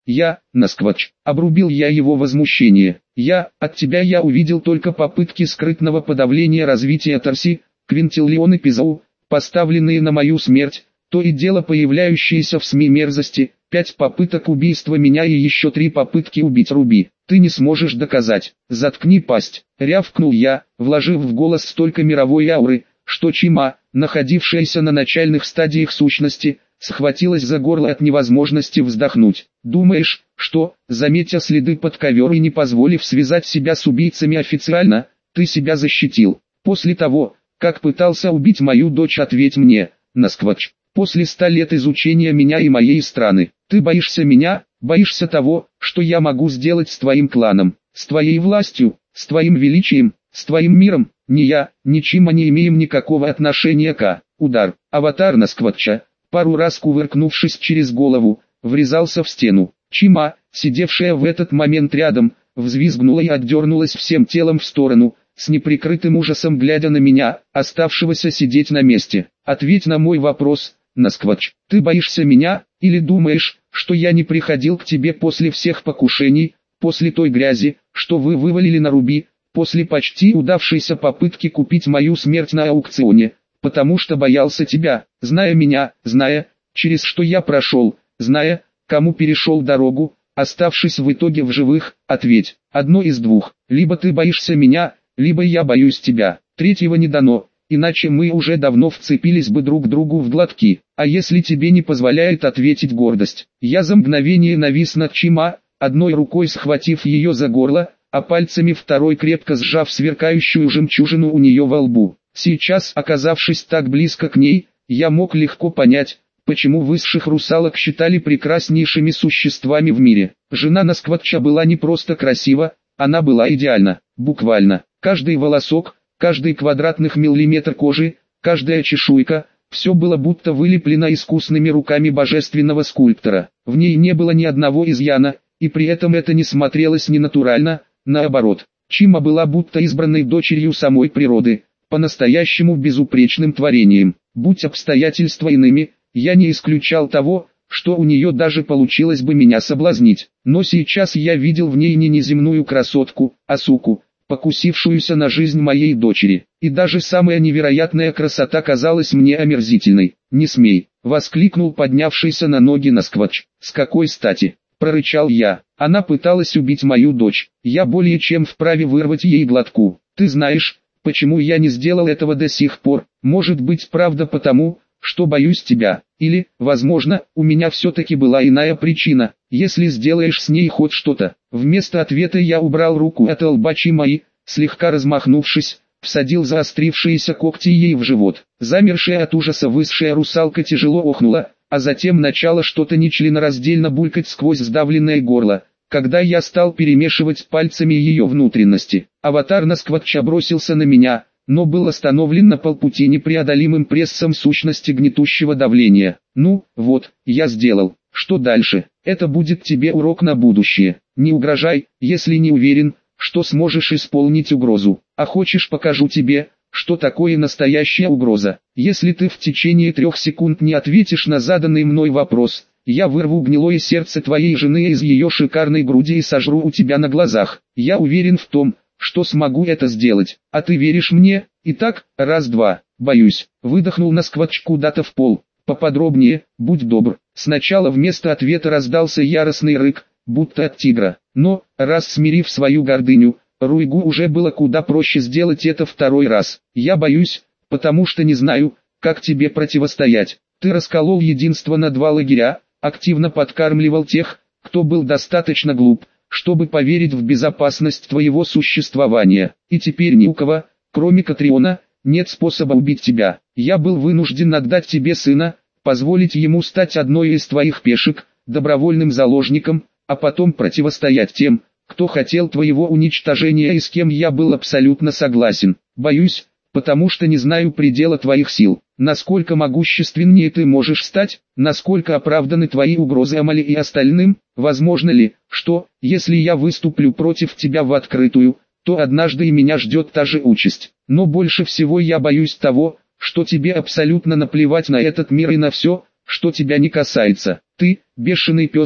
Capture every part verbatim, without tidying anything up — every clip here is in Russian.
Я, Насквач, обрубил я его возмущение. Я, от тебя я увидел только попытки скрытного подавления развития Тарси, Квинтиллион и Пизау, поставленные на мою смерть, то и дело появляющиеся в СМИ мерзости, пять попыток убийства меня и еще три попытки убить Руби. Ты не сможешь доказать. Заткни пасть, рявкнул я, вложив в голос столько мировой ауры, что Чима, находившаяся на начальных стадиях сущности, схватилась за горло от невозможности вздохнуть. Думаешь, что, заметя следы под ковер и не позволив связать себя с убийцами официально, ты себя защитил? После того, как пытался убить мою дочь, ответь мне, Насквач. После ста лет изучения меня и моей страны, ты боишься меня, боишься того, что я могу сделать с твоим кланом, с твоей властью, с твоим величием, с твоим миром? Ни я, ни Чима не имеем никакого отношения к... Удар. Аватар Насквача, пару раз кувыркнувшись через голову, врезался в стену. Чима, сидевшая в этот момент рядом, взвизгнула и отдернулась всем телом в сторону, с неприкрытым ужасом глядя на меня, оставшегося сидеть на месте. Ответь на мой вопрос, Насквач. Ты боишься меня, или думаешь, что я не приходил к тебе после всех покушений, после той грязи, что вы вывалили на Руби, после почти удавшейся попытки купить мою смерть на аукционе, потому что боялся тебя, зная меня, зная, через что я прошел, зная, кому перешел дорогу, оставшись в итоге в живых? Ответь, одно из двух, либо ты боишься меня, либо я боюсь тебя, третьего не дано, иначе мы уже давно вцепились бы друг другу в глотки. А если тебе не позволяет ответить гордость? Я за мгновение навис над Чима, одной рукой схватив ее за горло, а пальцами второй крепко сжав сверкающую жемчужину у нее во лбу. Сейчас, оказавшись так близко к ней, я мог легко понять, почему высших русалок считали прекраснейшими существами в мире. Жена Насквача была не просто красива, она была идеальна, буквально. Каждый волосок, каждый квадратных миллиметр кожи, каждая чешуйка, все было будто вылеплено искусными руками божественного скульптора. В ней не было ни одного изъяна, и при этом это не смотрелось ненатурально, наоборот. Чима была будто избранной дочерью самой природы, по-настоящему безупречным творением. Будь обстоятельства иными, я не исключал того, что у нее даже получилось бы меня соблазнить. Но сейчас я видел в ней не неземную красотку, а суку, покусившуюся на жизнь моей дочери. И даже самая невероятная красота казалась мне омерзительной. «Не смей!» — воскликнул поднявшийся на ноги Насквач. «С какой стати?» — прорычал я. «Она пыталась убить мою дочь. Я более чем вправе вырвать ей глотку. Ты знаешь, почему я не сделал этого до сих пор? Может быть, правда потому, что боюсь тебя, или, возможно, у меня все-таки была иная причина. Если сделаешь с ней хоть что-то». Вместо ответа я убрал руку от лба Чима и, слегка размахнувшись, всадил заострившиеся когти ей в живот. Замершая от ужаса высшая русалка тяжело охнула, а затем начала что-то нечленораздельно булькать сквозь сдавленное горло, когда я стал перемешивать пальцами ее внутренности. Аватар Насквача бросился на меня, но был остановлен на полпути непреодолимым прессом сущности гнетущего давления. «Ну, вот, я сделал. Что дальше? Это будет тебе урок на будущее. Не угрожай, если не уверен, что сможешь исполнить угрозу. А хочешь, покажу тебе, что такое настоящая угроза. Если ты в течение трех секунд не ответишь на заданный мной вопрос, я вырву гнилое сердце твоей жены из ее шикарной груди и сожру у тебя на глазах. Я уверен в том, что смогу это сделать. А ты веришь мне? Итак, раз-два. Боюсь». Выдохнул Насквач куда-то в пол. «Поподробнее, будь добр». Сначала вместо ответа раздался яростный рык, будто от тигра. Но, раз смирив свою гордыню, Руйгу уже было куда проще сделать это второй раз. «Я боюсь, потому что не знаю, как тебе противостоять. Ты расколол единство на два лагеря, активно подкармливал тех, кто был достаточно глуп, чтобы поверить в безопасность твоего существования. И теперь ни у кого, кроме Катриона, нет способа убить тебя. Я был вынужден отдать тебе сына, позволить ему стать одной из твоих пешек, добровольным заложником, а потом противостоять тем, кто хотел твоего уничтожения и с кем я был абсолютно согласен. Боюсь, потому что не знаю предела твоих сил. Насколько могущественнее ты можешь стать, насколько оправданы твои угрозы Амали и остальным, возможно ли, что, если я выступлю против тебя в открытую, то однажды и меня ждет та же участь. Но больше всего я боюсь того, что тебе абсолютно наплевать на этот мир и на все, что тебя не касается. Ты, бешеный пес,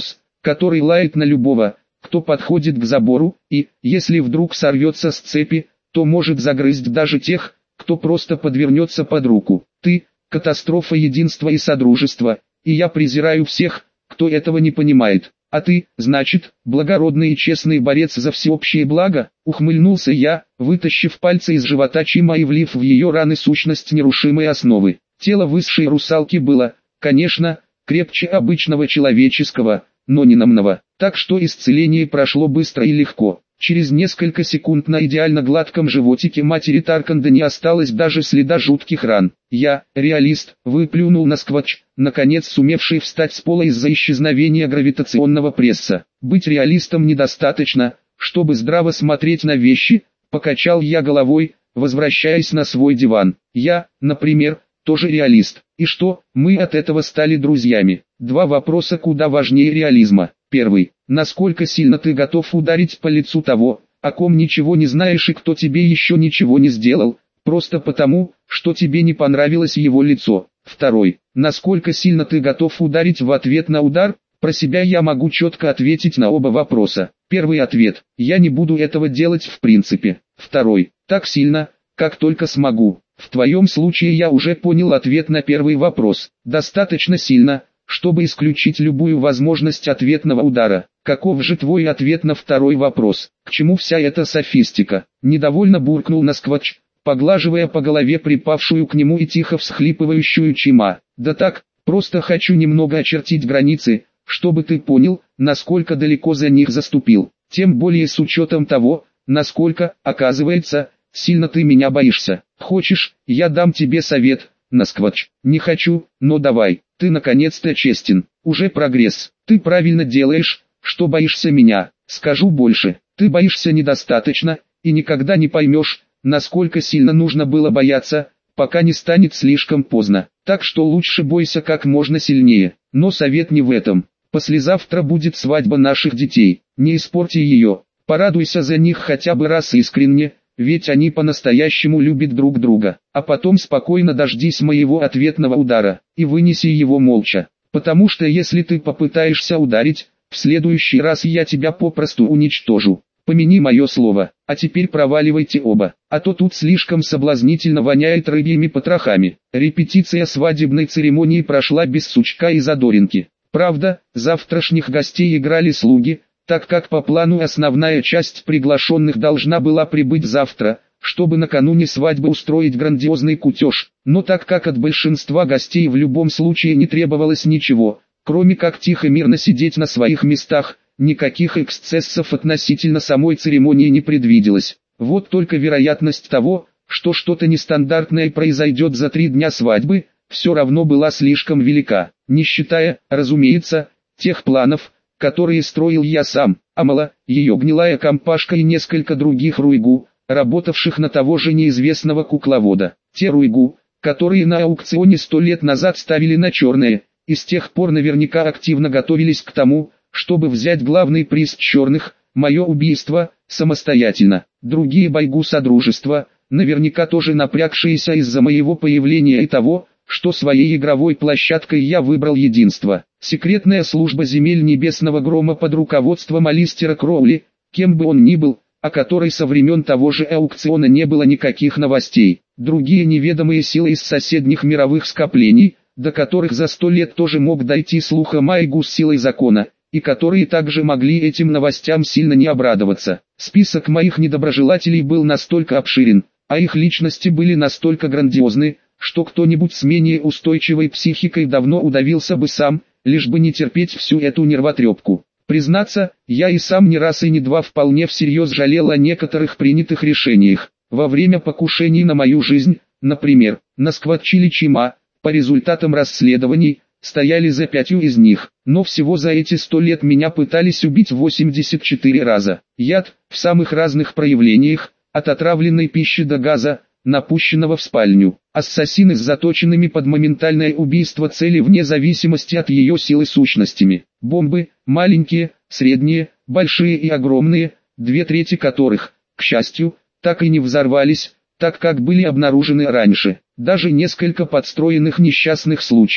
который лает на любого, кто подходит к забору, и, если вдруг сорвется с цепи, то может загрызть даже тех, кто просто подвернется под руку. Ты – катастрофа единства и содружества, и я презираю всех, кто этого не понимает. А ты, значит, благородный и честный борец за всеобщее благо? Ухмыльнулся я, вытащив пальцы из живота Чима и влив в ее раны сущность нерушимой основы. Тело высшей русалки было, конечно, крепче обычного человеческого, но не намного, так что исцеление прошло быстро и легко. Через несколько секунд на идеально гладком животике матери Тарканда не осталось даже следа жутких ран. Я, реалист, выплюнул на сквотч, наконец сумевший встать с пола из-за исчезновения гравитационного пресса. Быть реалистом недостаточно, чтобы здраво смотреть на вещи, покачал я головой, возвращаясь на свой диван. Я, например, тоже реалист. И что, мы от этого стали друзьями? Два вопроса куда важнее реализма. Первый. Насколько сильно ты готов ударить по лицу того, о ком ничего не знаешь и кто тебе еще ничего не сделал, просто потому, что тебе не понравилось его лицо. Второй. Насколько сильно ты готов ударить в ответ на удар? Про себя я могу четко ответить на оба вопроса. Первый ответ. Я не буду этого делать в принципе. Второй. Так сильно, как только смогу. В твоем случае я уже понял ответ на первый вопрос. Достаточно сильно, чтобы исключить любую возможность ответного удара. Каков же твой ответ на второй вопрос? К чему вся эта софистика? Недовольно буркнул на сквотч, поглаживая по голове припавшую к нему и тихо всхлипывающую Чима. Да так, просто хочу немного очертить границы, чтобы ты понял, насколько далеко за них заступил. Тем более с учетом того, насколько, оказывается, сильно ты меня боишься. Хочешь, я дам тебе совет, Насквотч? Не хочу, но давай. Ты наконец-то честен. Уже прогресс. Ты правильно делаешь, что боишься меня. Скажу больше. Ты боишься недостаточно, и никогда не поймешь, насколько сильно нужно было бояться, пока не станет слишком поздно. Так что лучше бойся как можно сильнее. Но совет не в этом. Послезавтра будет свадьба наших детей. Не испорти ее. Порадуйся за них хотя бы раз искренне, ведь они по-настоящему любят друг друга. А потом спокойно дождись моего ответного удара, и вынеси его молча. Потому что если ты попытаешься ударить, в следующий раз я тебя попросту уничтожу. Помяни мое слово. А теперь проваливайте оба, а то тут слишком соблазнительно воняет рыбьими потрохами. Репетиция свадебной церемонии прошла без сучка и задоринки. Правда, завтрашних гостей играли слуги, так как по плану основная часть приглашенных должна была прибыть завтра, чтобы накануне свадьбы устроить грандиозный кутеж. Но так как от большинства гостей в любом случае не требовалось ничего, кроме как тихо мирно сидеть на своих местах, никаких эксцессов относительно самой церемонии не предвиделось. Вот только вероятность того, что что-то нестандартное произойдет за три дня свадьбы, все равно была слишком велика, не считая, разумеется, тех планов, которые строил я сам, Амала, ее гнилая компашка и несколько других руйгу, работавших на того же неизвестного кукловода. Те руйгу, которые на аукционе сто лет назад ставили на черное, и с тех пор наверняка активно готовились к тому, чтобы взять главный приз черных, мое убийство, самостоятельно. Другие байгу содружества, наверняка тоже напрягшиеся из-за моего появления и того, что своей игровой площадкой я выбрал единство. Секретная служба земель небесного грома под руководством Алистера Кроули, кем бы он ни был, о которой со времен того же аукциона не было никаких новостей. Другие неведомые силы из соседних мировых скоплений, до которых за сто лет тоже мог дойти слух о Майгу с силой закона, и которые также могли этим новостям сильно не обрадоваться. Список моих недоброжелателей был настолько обширен, а их личности были настолько грандиозны, что кто-нибудь с менее устойчивой психикой давно удавился бы сам, лишь бы не терпеть всю эту нервотрепку. Признаться, я и сам не раз и не два вполне всерьез жалел о некоторых принятых решениях. Во время покушений на мою жизнь, например, на сквотчили Чима, по результатам расследований, стояли за пятью из них, но всего за эти сто лет меня пытались убить восемьдесят четыре раза. Яд, в самых разных проявлениях, от отравленной пищи до газа, напущенного в спальню. Ассасины с заточенными под моментальное убийство цели вне зависимости от ее силы сущностями. Бомбы, маленькие, средние, большие и огромные, две трети которых, к счастью, так и не взорвались, так как были обнаружены раньше. Даже несколько подстроенных несчастных случаев,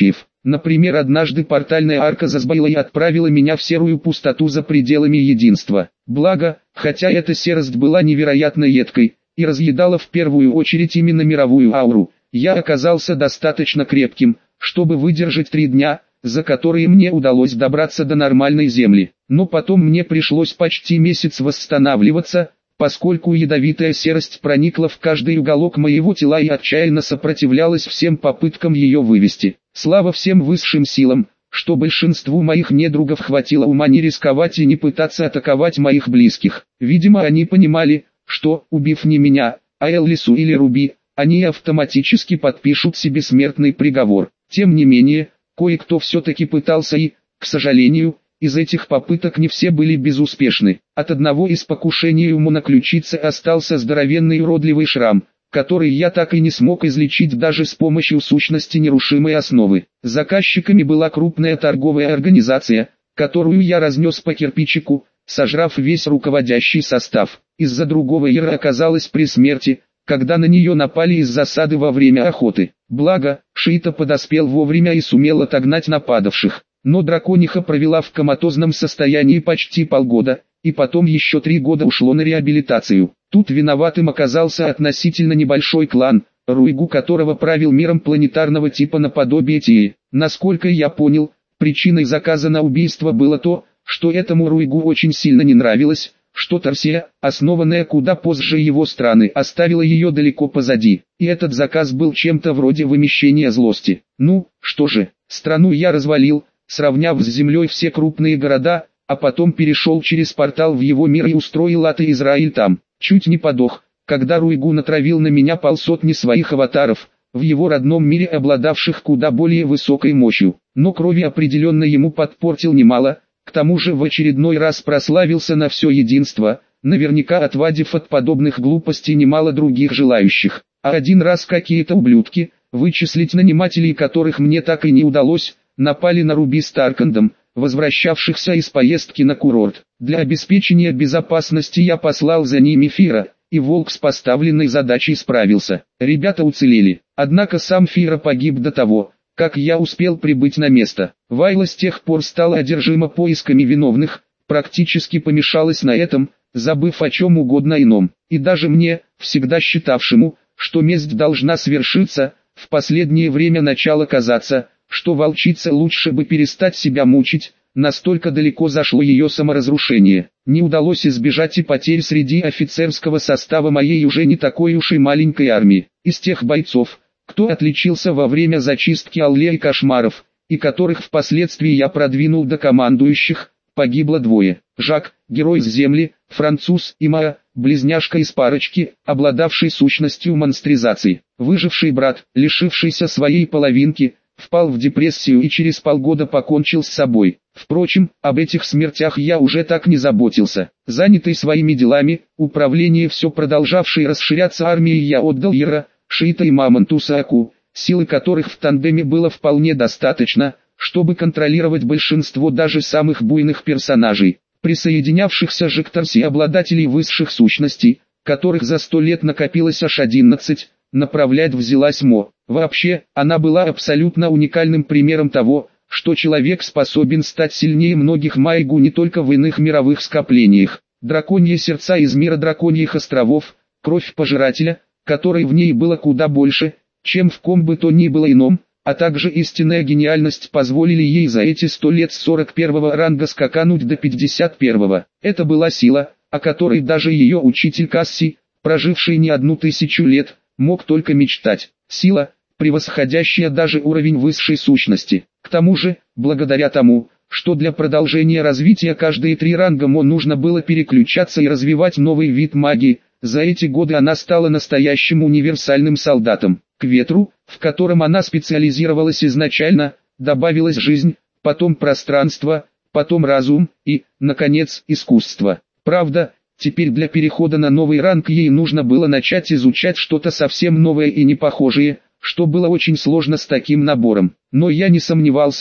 Например, однажды портальная арка засбоила и отправила меня в серую пустоту за пределами единства. Благо, хотя эта серость была невероятно едкой и разъедала в первую очередь именно мировую ауру, я оказался достаточно крепким, чтобы выдержать три дня, за которые мне удалось добраться до нормальной земли. Но потом мне пришлось почти месяц восстанавливаться, поскольку ядовитая серость проникла в каждый уголок моего тела и отчаянно сопротивлялась всем попыткам ее вывести. Слава всем высшим силам, что большинству моих недругов хватило ума не рисковать и не пытаться атаковать моих близких. Видимо, они понимали, что, убив не меня, а Эллису или Руби, они автоматически подпишут себе смертный приговор. Тем не менее, кое-кто все-таки пытался и, к сожалению, из этих попыток не все были безуспешны. От одного из покушений у моноключицы остался здоровенный уродливый шрам, который я так и не смог излечить даже с помощью сущности нерушимой основы. Заказчиками была крупная торговая организация, которую я разнес по кирпичику, сожрав весь руководящий состав. Из-за другого Ира оказалась при смерти, когда на нее напали из засады во время охоты. Благо, Шиита подоспел вовремя и сумел отогнать нападавших. Но дракониха провела в коматозном состоянии почти полгода, и потом еще три года ушло на реабилитацию. Тут виноватым оказался относительно небольшой клан, Руйгу которого правил миром планетарного типа наподобие Тии. Насколько я понял, причиной заказа на убийство было то, что этому Руйгу очень сильно не нравилось, что Тарсия, основанная куда позже его страны, оставила ее далеко позади. И этот заказ был чем-то вроде вымещения злости. Ну, что же, страну я развалил, сравняв с землей все крупные города, а потом перешел через портал в его мир и устроил ад и Израиль там. Чуть не подох, когда Руйгу натравил на меня полсотни своих аватаров, в его родном мире обладавших куда более высокой мощью. Но крови определенно ему подпортил немало, к тому же в очередной раз прославился на все единство, наверняка отвадив от подобных глупостей немало других желающих. А один раз какие-то ублюдки, вычислить нанимателей которых мне так и не удалось, напали на Руби с Таркандом, возвращавшихся из поездки на курорт. Для обеспечения безопасности я послал за ними Фира, и Волк с поставленной задачей справился. Ребята уцелели, однако сам Фира погиб до того, как я успел прибыть на место. Вайла с тех пор стала одержима поисками виновных, практически помешалась на этом, забыв о чем угодно ином. И даже мне, всегда считавшему, что месть должна свершиться, в последнее время начало казаться, что волчице лучше бы перестать себя мучить, настолько далеко зашло ее саморазрушение. Не удалось избежать и потерь среди офицерского состава моей уже не такой уж и маленькой армии. Из тех бойцов, кто отличился во время зачистки Аллеи Кошмаров, и которых впоследствии я продвинул до командующих, погибло двое. Жак, герой с земли, француз, и Маа, близняшка из парочки, обладавший сущностью монстризации. Выживший брат, лишившийся своей половинки, впал в депрессию и через полгода покончил с собой. Впрочем, об этих смертях я уже так не заботился. Занятый своими делами, управление все продолжавшей расширяться армией я отдал Ира, Шиита и Мамонту Сааку, силы которых в тандеме было вполне достаточно, чтобы контролировать большинство даже самых буйных персонажей, присоединявшихся же к Тарси обладателей высших сущностей, которых за сто лет накопилось аж одиннадцать, направлять взялась Мо. Вообще, она была абсолютно уникальным примером того, что человек способен стать сильнее многих Майгу не только в иных мировых скоплениях. Драконьи сердца из мира драконьих островов, кровь пожирателя, которой в ней было куда больше, чем в ком бы то ни было ином, а также истинная гениальность позволили ей за эти сто лет с сорок первого ранга скакануть до пятьдесят первого. Это была сила, о которой даже ее учитель Касси, проживший не одну тысячу лет, мог только мечтать. Сила, превосходящая даже уровень высшей сущности. К тому же, благодаря тому, что для продолжения развития каждые три ранга Мо нужно было переключаться и развивать новый вид магии, за эти годы она стала настоящим универсальным солдатом. К ветру, в котором она специализировалась изначально, добавилась жизнь, потом пространство, потом разум и, наконец, искусство. Правда, теперь для перехода на новый ранг ей нужно было начать изучать что-то совсем новое и непохожее, что было очень сложно с таким набором. Но я не сомневался,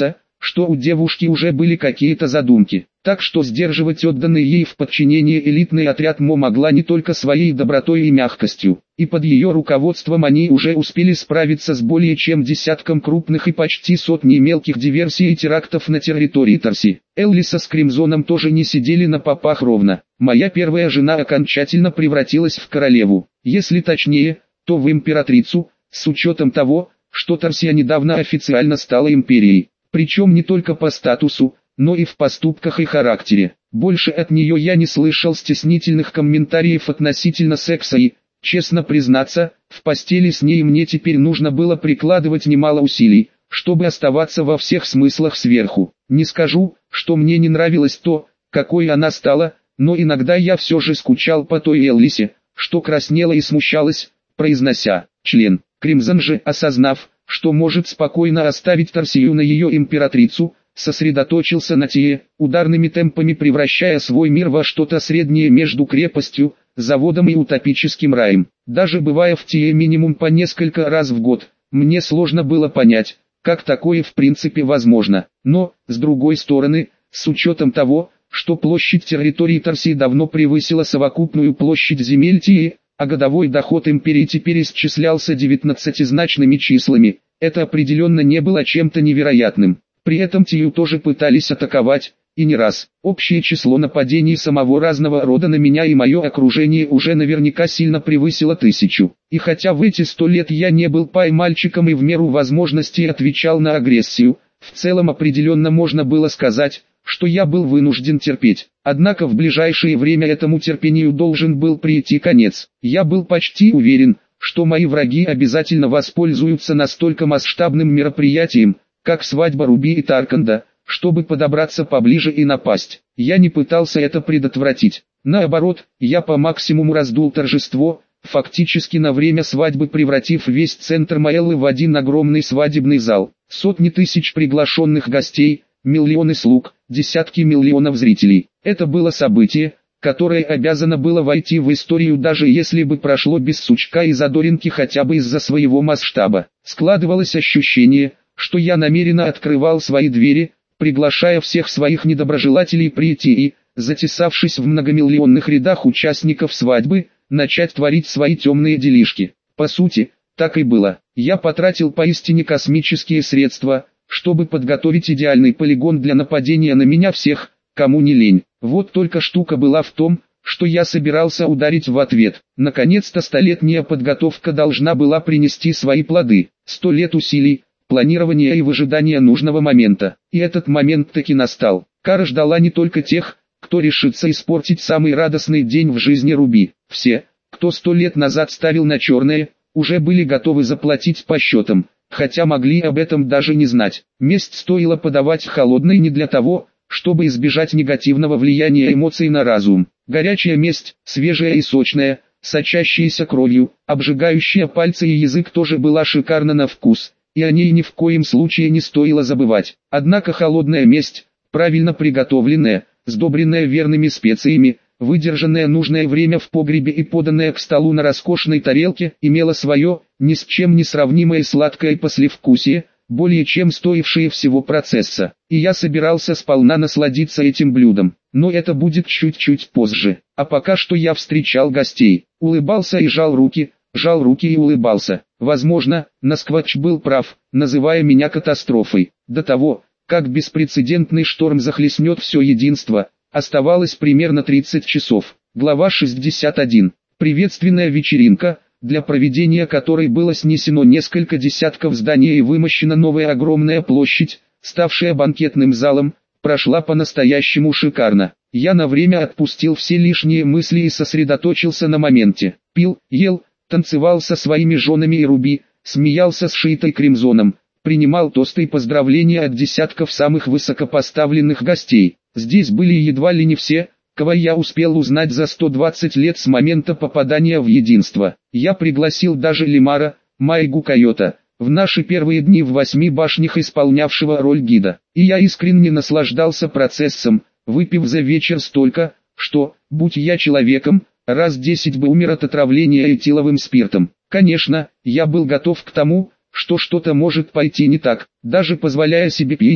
что у девушки уже были какие-то задумки. Так что сдерживать отданный ей в подчинение элитный отряд Мо могла не только своей добротой и мягкостью, и под ее руководством они уже успели справиться с более чем десятком крупных и почти сотней мелких диверсий и терактов на территории Тарси. Эллиса с Кримзоном тоже не сидели на попах ровно. Моя первая жена окончательно превратилась в королеву, если точнее, то в императрицу, с учетом того, что Тарсия недавно официально стала империей, причем не только по статусу, но и в поступках и характере. Больше от нее я не слышал стеснительных комментариев относительно секса и, честно признаться, в постели с ней мне теперь нужно было прикладывать немало усилий, чтобы оставаться во всех смыслах сверху. Не скажу, что мне не нравилось то, какой она стала, но иногда я все же скучал по той Эллисе, что краснела и смущалась, произнося «член». Кримзон же, осознав, что может спокойно оставить Тарсию на ее императрицу, сосредоточился на Тие, ударными темпами превращая свой мир во что-то среднее между крепостью, заводом и утопическим раем. Даже бывая в Тие минимум по несколько раз в год, мне сложно было понять, как такое в принципе возможно. Но, с другой стороны, с учетом того, что площадь территории Тарсии давно превысила совокупную площадь земель Тии, а годовой доход империи теперь исчислялся девятнадцатизначными числами, это определенно не было чем-то невероятным. При этом Тию тоже пытались атаковать, и не раз. Общее число нападений самого разного рода на меня и мое окружение уже наверняка сильно превысило тысячу. И хотя в эти сто лет я не был пай-мальчиком и в меру возможностей отвечал на агрессию, в целом определенно можно было сказать, что я был вынужден терпеть. Однако в ближайшее время этому терпению должен был прийти конец. Я был почти уверен, что мои враги обязательно воспользуются настолько масштабным мероприятием, как свадьба Руби и Тарканда, чтобы подобраться поближе и напасть. Я не пытался это предотвратить. Наоборот, я по максимуму раздул торжество, фактически на время свадьбы превратив весь центр Маэллы в один огромный свадебный зал. Сотни тысяч приглашенных гостей, миллионы слуг, десятки миллионов зрителей. Это было событие, которое обязано было войти в историю, даже если бы прошло без сучка и задоринки хотя бы из-за своего масштаба. Складывалось ощущение, что я намеренно открывал свои двери, приглашая всех своих недоброжелателей прийти и, затесавшись в многомиллионных рядах участников свадьбы, начать творить свои темные делишки. По сути, так и было. Я потратил поистине космические средства, чтобы подготовить идеальный полигон для нападения на меня всех, кому не лень. Вот только штука была в том, что я собирался ударить в ответ. Наконец-то столетняя подготовка должна была принести свои плоды. Сто лет усилий, планирования и выжидания нужного момента. И этот момент таки настал. Кара ждала не только тех, кто решится испортить самый радостный день в жизни Руби. Все, кто сто лет назад ставил на черное, уже были готовы заплатить по счетам, хотя могли об этом даже не знать. Месть стоило подавать холодной не для того, чтобы избежать негативного влияния эмоций на разум. Горячая месть, свежая и сочная, сочащаяся кровью, обжигающая пальцы и язык тоже была шикарна на вкус, и о ней ни в коем случае не стоило забывать. Однако холодная месть, правильно приготовленная, сдобренная верными специями, выдержанная нужное время в погребе и поданная к столу на роскошной тарелке, имела свое, ни с чем не сравнимое сладкое послевкусие, более чем стоившее всего процесса. И я собирался сполна насладиться этим блюдом, но это будет чуть-чуть позже. А пока что я встречал гостей, улыбался и жал руки, жал руки и улыбался. Возможно, Насквач был прав, называя меня катастрофой. До того, как беспрецедентный шторм захлестнет все единство, оставалось примерно тридцать часов. Глава шестьдесят один. Приветственная вечеринка, для проведения которой было снесено несколько десятков зданий и вымощена новая огромная площадь, ставшая банкетным залом, прошла по-настоящему шикарно. Я на время отпустил все лишние мысли и сосредоточился на моменте. Пил, ел, танцевал со своими женами и Руби, смеялся с Шиитой Кримзоном, принимал тосты и поздравления от десятков самых высокопоставленных гостей. Здесь были едва ли не все, кого я успел узнать за сто двадцать лет с момента попадания в единство. Я пригласил даже Лимара, Майгу Койота, в наши первые дни в восьми башнях исполнявшего роль гида. И я искренне наслаждался процессом, выпив за вечер столько, что, будь я человеком, раз десять бы умер от отравления этиловым спиртом. Конечно, я был готов к тому, что что-то может пойти не так, даже позволяя себе пьянеть,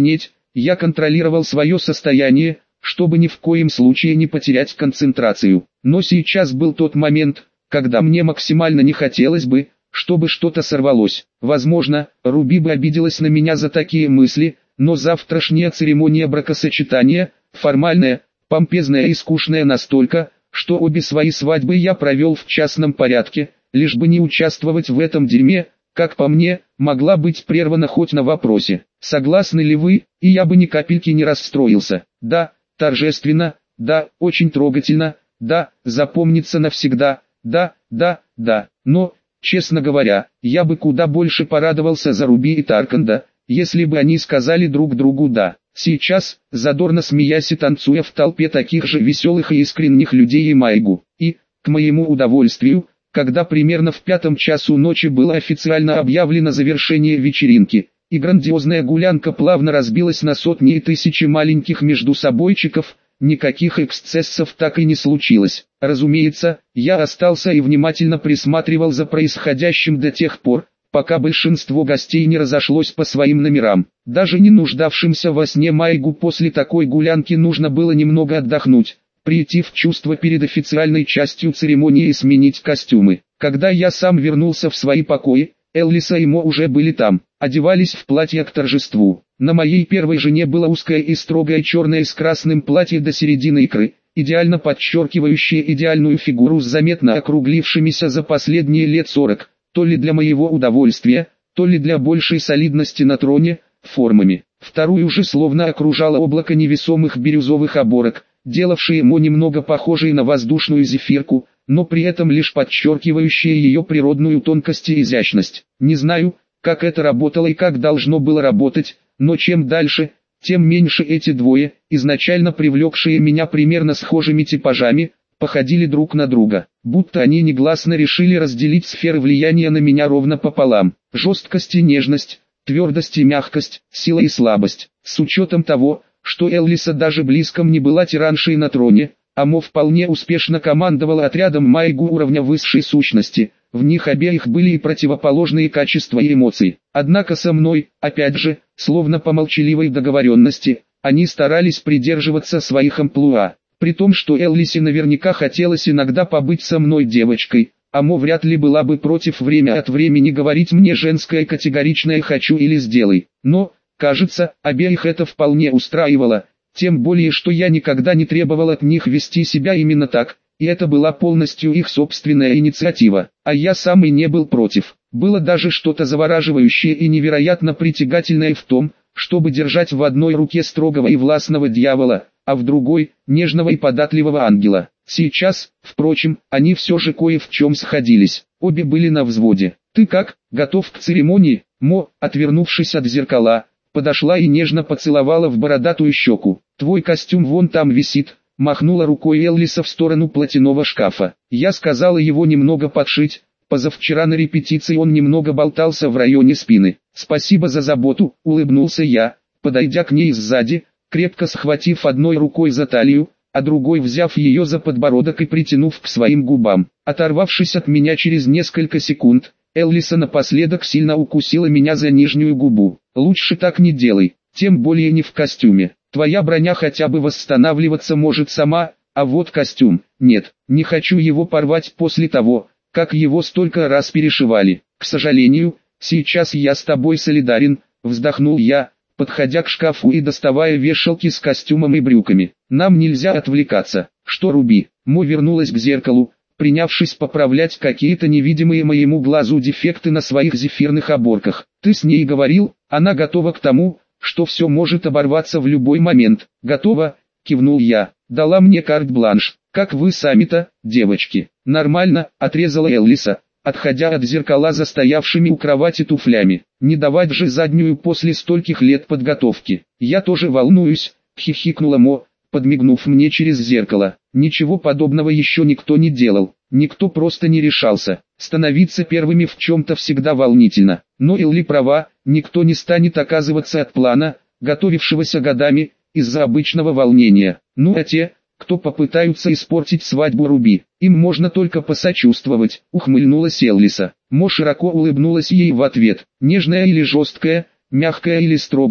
Я контролировал свое состояние, чтобы ни в коем случае не потерять концентрацию. Но сейчас был тот момент, когда мне максимально не хотелось бы, чтобы что-то сорвалось. Возможно, Руби бы обиделась на меня за такие мысли, но завтрашняя церемония бракосочетания, формальная, помпезная и скучная настолько, что обе свои свадьбы я провел в частном порядке, лишь бы не участвовать в этом дерьме, как по мне, могла быть прервана хоть на вопросе. Согласны ли вы? И я бы ни капельки не расстроился. Да, торжественно, да, очень трогательно, да, запомнится навсегда, да, да, да. Но, честно говоря, я бы куда больше порадовался за Руби и Тарканда, если бы они сказали друг другу «да». Сейчас, задорно смеясь и танцуя в толпе таких же веселых и искренних людей и Майгу. И, к моему удовольствию, когда примерно в пятом часу ночи было официально объявлено завершение вечеринки, и грандиозная гулянка плавно разбилась на сотни и тысячи маленьких междусобойчиков, никаких эксцессов так и не случилось. Разумеется, я остался и внимательно присматривал за происходящим до тех пор, пока большинство гостей не разошлось по своим номерам. Даже не нуждавшимся во сне Майгу после такой гулянки нужно было немного отдохнуть, прийти в чувство перед официальной частью церемонии и сменить костюмы. Когда я сам вернулся в свои покои, Эллиса и Мо уже были там, одевались в платья к торжеству. На моей первой жене было узкое и строгое черное с красным платье до середины икры, идеально подчеркивающее идеальную фигуру с заметно округлившимися за последние лет сорок, то ли для моего удовольствия, то ли для большей солидности на троне, формами. Вторую же словно окружало облако невесомых бирюзовых оборок, делавшие Мо немного похожей на воздушную зефирку, но при этом лишь подчеркивающие ее природную тонкость и изящность. Не знаю, как это работало и как должно было работать, но чем дальше, тем меньше эти двое, изначально привлекшие меня примерно схожими типажами, походили друг на друга, будто они негласно решили разделить сферы влияния на меня ровно пополам. Жесткость и нежность, твердость и мягкость, сила и слабость. С учетом того, что Эллиса даже близком не была тираншей на троне, а Мо вполне успешно командовала отрядом Майгу уровня высшей сущности, в них обеих были и противоположные качества и эмоции. Однако со мной, опять же, словно по молчаливой договоренности, они старались придерживаться своих амплуа. При том, что Эллисе наверняка хотелось иногда побыть со мной девочкой, а Мо вряд ли была бы против время от времени говорить мне женское категоричное «хочу» или «сделай». Но, кажется, обеих это вполне устраивало, тем более что я никогда не требовал от них вести себя именно так, и это была полностью их собственная инициатива, а я сам и не был против. Было даже что-то завораживающее и невероятно притягательное в том, чтобы держать в одной руке строгого и властного дьявола, а в другой – нежного и податливого ангела. Сейчас, впрочем, они все же кое в чем сходились, обе были на взводе. «Ты как, готов к церемонии?» Мо, отвернувшись от зеркала, подошла и нежно поцеловала в бородатую щеку. «Твой костюм вон там висит», — махнула рукой Эллиса в сторону платяного шкафа. Я сказала его немного подшить, позавчера на репетиции он немного болтался в районе спины. «Спасибо за заботу», — улыбнулся я, подойдя к ней сзади, крепко схватив одной рукой за талию, а другой взяв ее за подбородок и притянув к своим губам. Оторвавшись от меня через несколько секунд, Эллиса напоследок сильно укусила меня за нижнюю губу. «Лучше так не делай, тем более не в костюме. Твоя броня хотя бы восстанавливаться может сама, а вот костюм, нет, не хочу его порвать после того, как его столько раз перешивали. К сожалению, сейчас я с тобой солидарен», — вздохнул я, подходя к шкафу и доставая вешалки с костюмом и брюками. «Нам нельзя отвлекаться». «Что, Руби?» Мо вернулась к зеркалу, принявшись поправлять какие-то невидимые моему глазу дефекты на своих зефирных оборках. «Ты с ней говорил, она готова к тому, что все может оборваться в любой момент». «Готова», — кивнул я, — «дала мне карт-бланш». «Как вы сами-то, девочки?» «Нормально», — отрезала Эллиса, отходя от зеркала за стоявшими у кровати туфлями. «Не давать же заднюю после стольких лет подготовки». «Я тоже волнуюсь», — хихикнула Мо, подмигнув мне через зеркало. Ничего подобного еще никто не делал, никто просто не решался. Становиться первыми в чем-то всегда волнительно. Но Элли права, никто не станет отказываться от плана, готовившегося годами, из-за обычного волнения. Ну а те, кто попытаются испортить свадьбу Руби, им можно только посочувствовать, ухмыльнулась Эллиса. Мо широко улыбнулась ей в ответ. «Нежная или жесткая, мягкая или строгая?»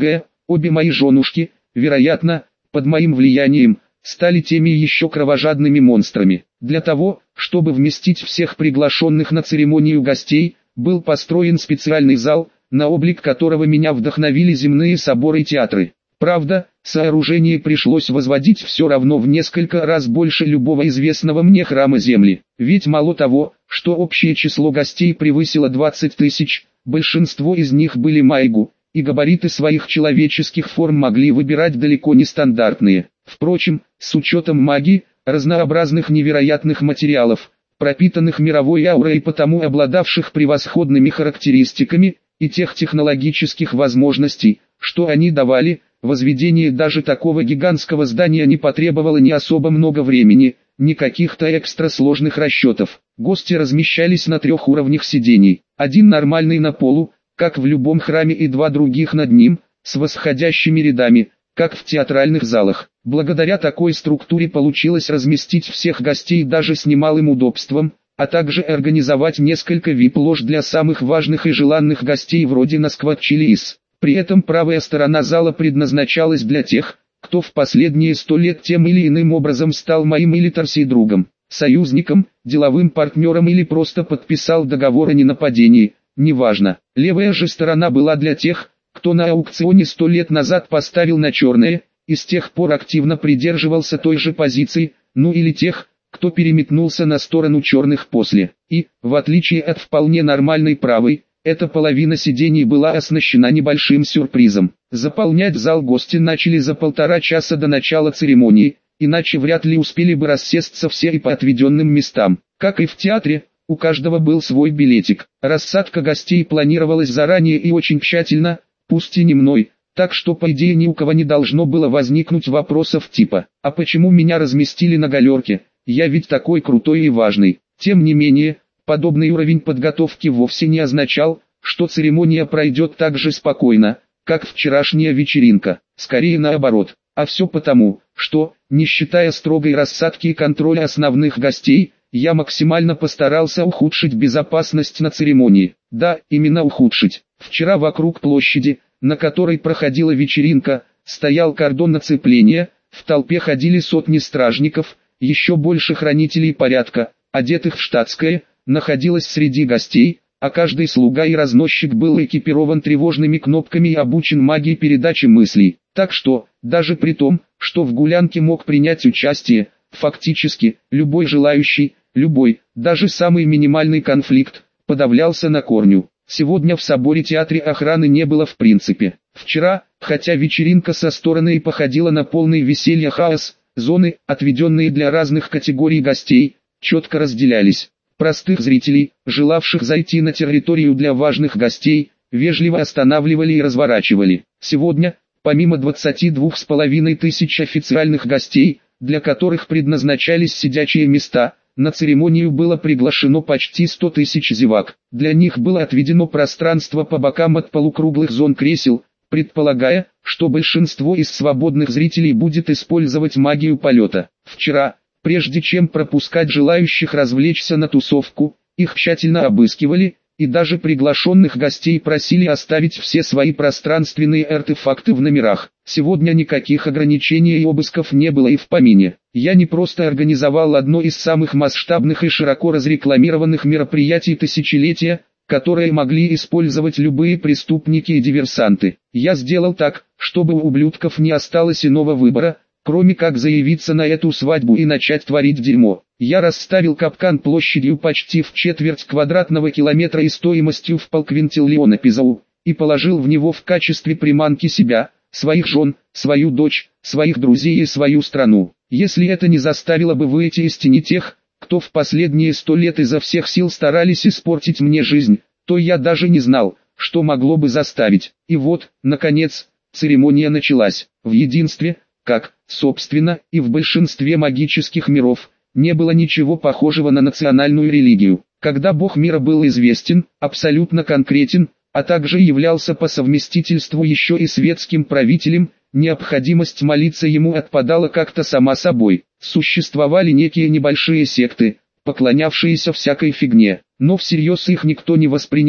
Обе мои женушки, вероятно, под моим влиянием, стали теми еще кровожадными монстрами. Для того, чтобы вместить всех приглашенных на церемонию гостей, был построен специальный зал, на облик которого меня вдохновили земные соборы и театры. Правда, сооружение пришлось возводить все равно в несколько раз больше любого известного мне храма Земли. Ведь мало того, что общее число гостей превысило двадцать тысяч, большинство из них были майгу, и габариты своих человеческих форм могли выбирать далеко не стандартные. Впрочем, с учетом магии, разнообразных невероятных материалов, пропитанных мировой аурой и потому обладавших превосходными характеристиками, и тех технологических возможностей, что они давали, возведение даже такого гигантского здания не потребовало ни особо много времени, ни каких-то экстра сложных расчетов. Гости размещались на трех уровнях сидений. Один нормальный на полу, как в любом храме, и два других над ним, с восходящими рядами, как в театральных залах. Благодаря такой структуре получилось разместить всех гостей даже с немалым удобством, а также организовать несколько ви ай пи-лож для самых важных и желанных гостей вроде Наскватчилиис. При этом правая сторона зала предназначалась для тех, кто в последние сто лет тем или иным образом стал моим или Тарси другом, союзником, деловым партнером или просто подписал договор о ненападении, неважно. Левая же сторона была для тех, кто на аукционе сто лет назад поставил на черное, и с тех пор активно придерживался той же позиции, ну или тех, кто переметнулся на сторону черных после. И, в отличие от вполне нормальной правой, эта половина сидений была оснащена небольшим сюрпризом. Заполнять зал гости начали за полтора часа до начала церемонии, иначе вряд ли успели бы рассесться все и по отведенным местам. Как и в театре, у каждого был свой билетик. Рассадка гостей планировалась заранее и очень тщательно, пусть и не мной, так что по идее ни у кого не должно было возникнуть вопросов типа «А почему меня разместили на галерке? Я ведь такой крутой и важный». Тем не менее, подобный уровень подготовки вовсе не означал, что церемония пройдет так же спокойно, как вчерашняя вечеринка. Скорее наоборот. А все потому, что, не считая строгой рассадки и контроля основных гостей, я максимально постарался ухудшить безопасность на церемонии. Да, именно ухудшить. Вчера вокруг площади, на которой проходила вечеринка, стоял кордон оцепления, в толпе ходили сотни стражников, еще больше хранителей порядка, одетых в штатское, находилось среди гостей, а каждый слуга и разносчик был экипирован тревожными кнопками и обучен магии передачи мыслей. Так что, даже при том, что в гулянке мог принять участие, фактически, любой желающий, любой, даже самый минимальный конфликт, подавлялся на корню. Сегодня в соборе-театре охраны не было в принципе. Вчера, хотя вечеринка со стороны и походила на полный веселье хаос, зоны, отведенные для разных категорий гостей, четко разделялись. Простых зрителей, желавших зайти на территорию для важных гостей, вежливо останавливали и разворачивали. Сегодня, помимо двадцати двух с половиной тысяч официальных гостей, для которых предназначались сидячие места, на церемонию было приглашено почти сто тысяч зевак. Для них было отведено пространство по бокам от полукруглых зон кресел, предполагая, что большинство из свободных зрителей будет использовать магию полета. Вчера, прежде чем пропускать желающих развлечься на тусовку, их тщательно обыскивали, и даже приглашенных гостей просили оставить все свои пространственные артефакты в номерах. Сегодня никаких ограничений и обысков не было и в помине. Я не просто организовал одно из самых масштабных и широко разрекламированных мероприятий тысячелетия, которые могли использовать любые преступники и диверсанты. Я сделал так, чтобы у ублюдков не осталось иного выбора, кроме как заявиться на эту свадьбу и начать творить дерьмо. Я расставил капкан площадью почти в четверть квадратного километра и стоимостью в полквинтиллиона пизау, и положил в него в качестве приманки себя, своих жен, свою дочь, своих друзей и свою страну. Если это не заставило бы выйти из тени тех, кто в последние сто лет изо всех сил старались испортить мне жизнь, то я даже не знал, что могло бы заставить. И вот, наконец, церемония началась. В единстве, как, собственно, и в большинстве магических миров, не было ничего похожего на национальную религию. Когда бог мира был известен, абсолютно конкретен, а также являлся по совместительству еще и светским правителем, необходимость молиться ему отпадала как-то сама собой. Существовали некие небольшие секты, поклонявшиеся всякой фигне, но всерьез их никто не воспринимал,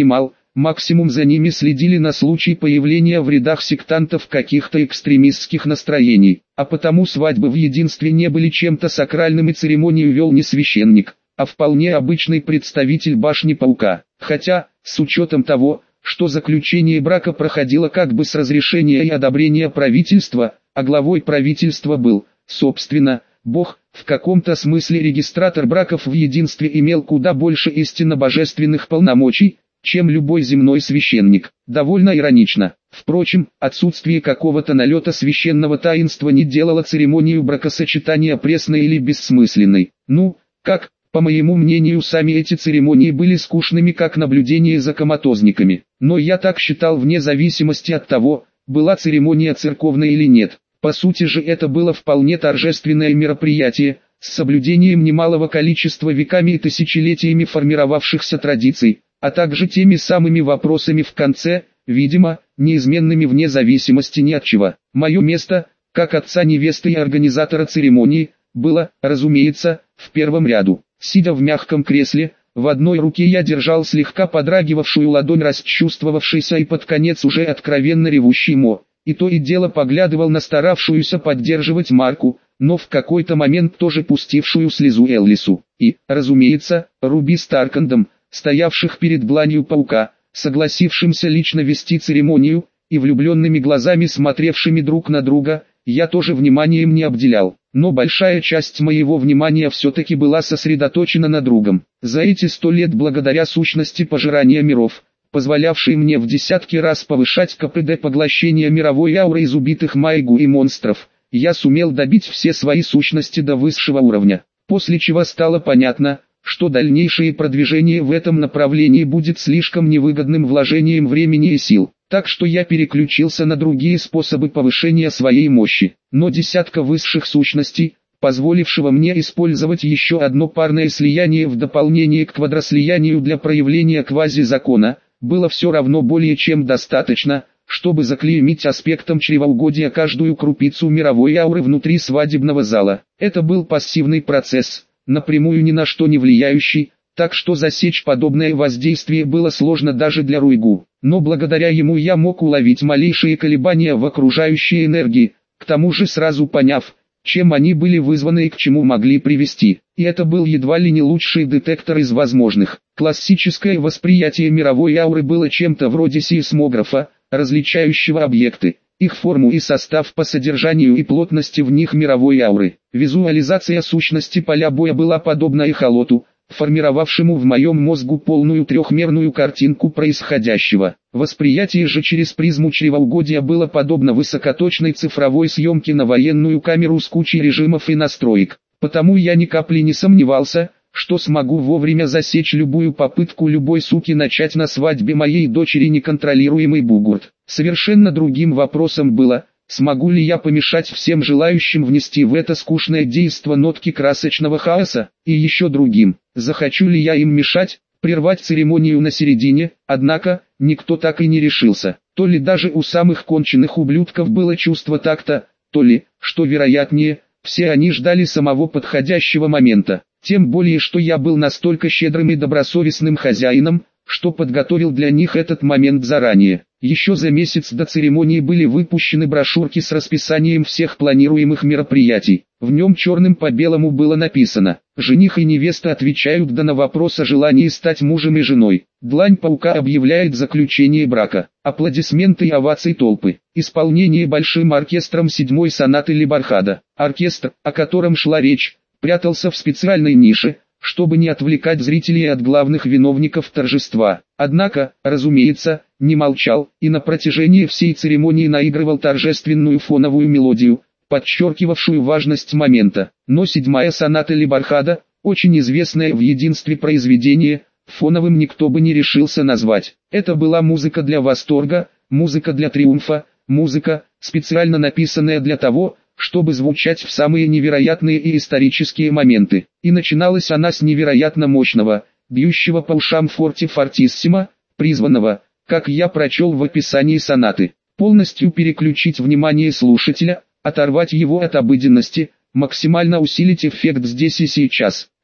максимум за ними следили на случай появления в рядах сектантов каких-то экстремистских настроений, а потому свадьбы в единстве не были чем-то сакральным и церемонию вел не священник, а вполне обычный представитель башни Паука. Хотя, с учетом того, что заключение брака проходило как бы с разрешения и одобрения правительства, а главой правительства был, собственно, Бог, в каком-то смысле регистратор браков в единстве имел куда больше истинно божественных полномочий, чем любой земной священник. Довольно иронично. Впрочем, отсутствие какого-то налета священного таинства не делало церемонию бракосочетания пресной или бессмысленной. Ну, как, по моему мнению, сами эти церемонии были скучными как наблюдение за коматозниками. Но я так считал вне зависимости от того, была церемония церковная или нет. По сути же это было вполне торжественное мероприятие, с соблюдением немалого количества веками и тысячелетиями формировавшихся традиций, а также теми самыми вопросами в конце, видимо, неизменными вне зависимости ни от чего. Мое место, как отца невесты и организатора церемонии, было, разумеется, в первом ряду. Сидя в мягком кресле, в одной руке я держал слегка подрагивавшую ладонь расчувствовавшейся и под конец уже откровенно ревущей Мо, и то и дело поглядывал на старавшуюся поддерживать Марку, но в какой-то момент тоже пустившую слезу Эллису, и, разумеется, Руби с Таркандом, стоявших перед дланью Паука, согласившимся лично вести церемонию, и влюбленными глазами смотревшими друг на друга, я тоже вниманием не обделял. Но большая часть моего внимания все-таки была сосредоточена на другом. За эти сто лет благодаря сущности пожирания миров, позволявшей мне в десятки раз повышать КПД поглощения мировой ауры из убитых Майгу и монстров, я сумел добить все свои сущности до высшего уровня. После чего стало понятно, что дальнейшее продвижение в этом направлении будет слишком невыгодным вложением времени и сил. Так что я переключился на другие способы повышения своей мощи. Но десятка высших сущностей, позволившего мне использовать еще одно парное слияние в дополнение к квадрослиянию для проявления квазизакона, было все равно более чем достаточно, чтобы заклеймить аспектом чревоугодия каждую крупицу мировой ауры внутри свадебного зала. Это был пассивный процесс, напрямую ни на что не влияющий, так что засечь подобное воздействие было сложно даже для Руйгу. Но благодаря ему я мог уловить малейшие колебания в окружающей энергии, к тому же сразу поняв, чем они были вызваны и к чему могли привести. И это был едва ли не лучший детектор из возможных. Классическое восприятие мировой ауры было чем-то вроде сейсмографа, различающего объекты, их форму и состав по содержанию и плотности в них мировой ауры. Визуализация сущности поля боя была подобна эхолоту, формировавшему в моем мозгу полную трехмерную картинку происходящего. Восприятие же через призму чревоугодия было подобно высокоточной цифровой съемке на военную камеру с кучей режимов и настроек. Потому я ни капли не сомневался, что смогу вовремя засечь любую попытку любой суки начать на свадьбе моей дочери неконтролируемый бугурт. Совершенно другим вопросом было, смогу ли я помешать всем желающим внести в это скучное действо нотки красочного хаоса, и еще другим, захочу ли я им мешать, прервать церемонию на середине, однако, никто так и не решился. То ли даже у самых конченых ублюдков было чувство такта, то ли, что вероятнее, все они ждали самого подходящего момента. Тем более, что я был настолько щедрым и добросовестным хозяином, что подготовил для них этот момент заранее. Еще за месяц до церемонии были выпущены брошюрки с расписанием всех планируемых мероприятий. В нем черным по белому было написано: жених и невеста отвечают да на вопрос о желании стать мужем и женой. Длань Паука объявляет заключение брака. Аплодисменты и овации толпы. Исполнение большим оркестром седьмой сонаты Либархада. Оркестр, о котором шла речь, прятался в специальной нише, чтобы не отвлекать зрителей от главных виновников торжества. Однако, разумеется, не молчал, и на протяжении всей церемонии наигрывал торжественную фоновую мелодию, подчеркивавшую важность момента. Но седьмая соната Либархада, очень известное в единстве произведение, фоновым никто бы не решился назвать. Это была музыка для восторга, музыка для триумфа, музыка, специально написанная для того, чтобы звучать в самые невероятные и исторические моменты. И начиналась она с невероятно мощного, бьющего по ушам форти фортиссимо, призванного, как я прочел в описании сонаты, полностью переключить внимание слушателя, оторвать его от обыденности, максимально усилить эффект здесь и сейчас.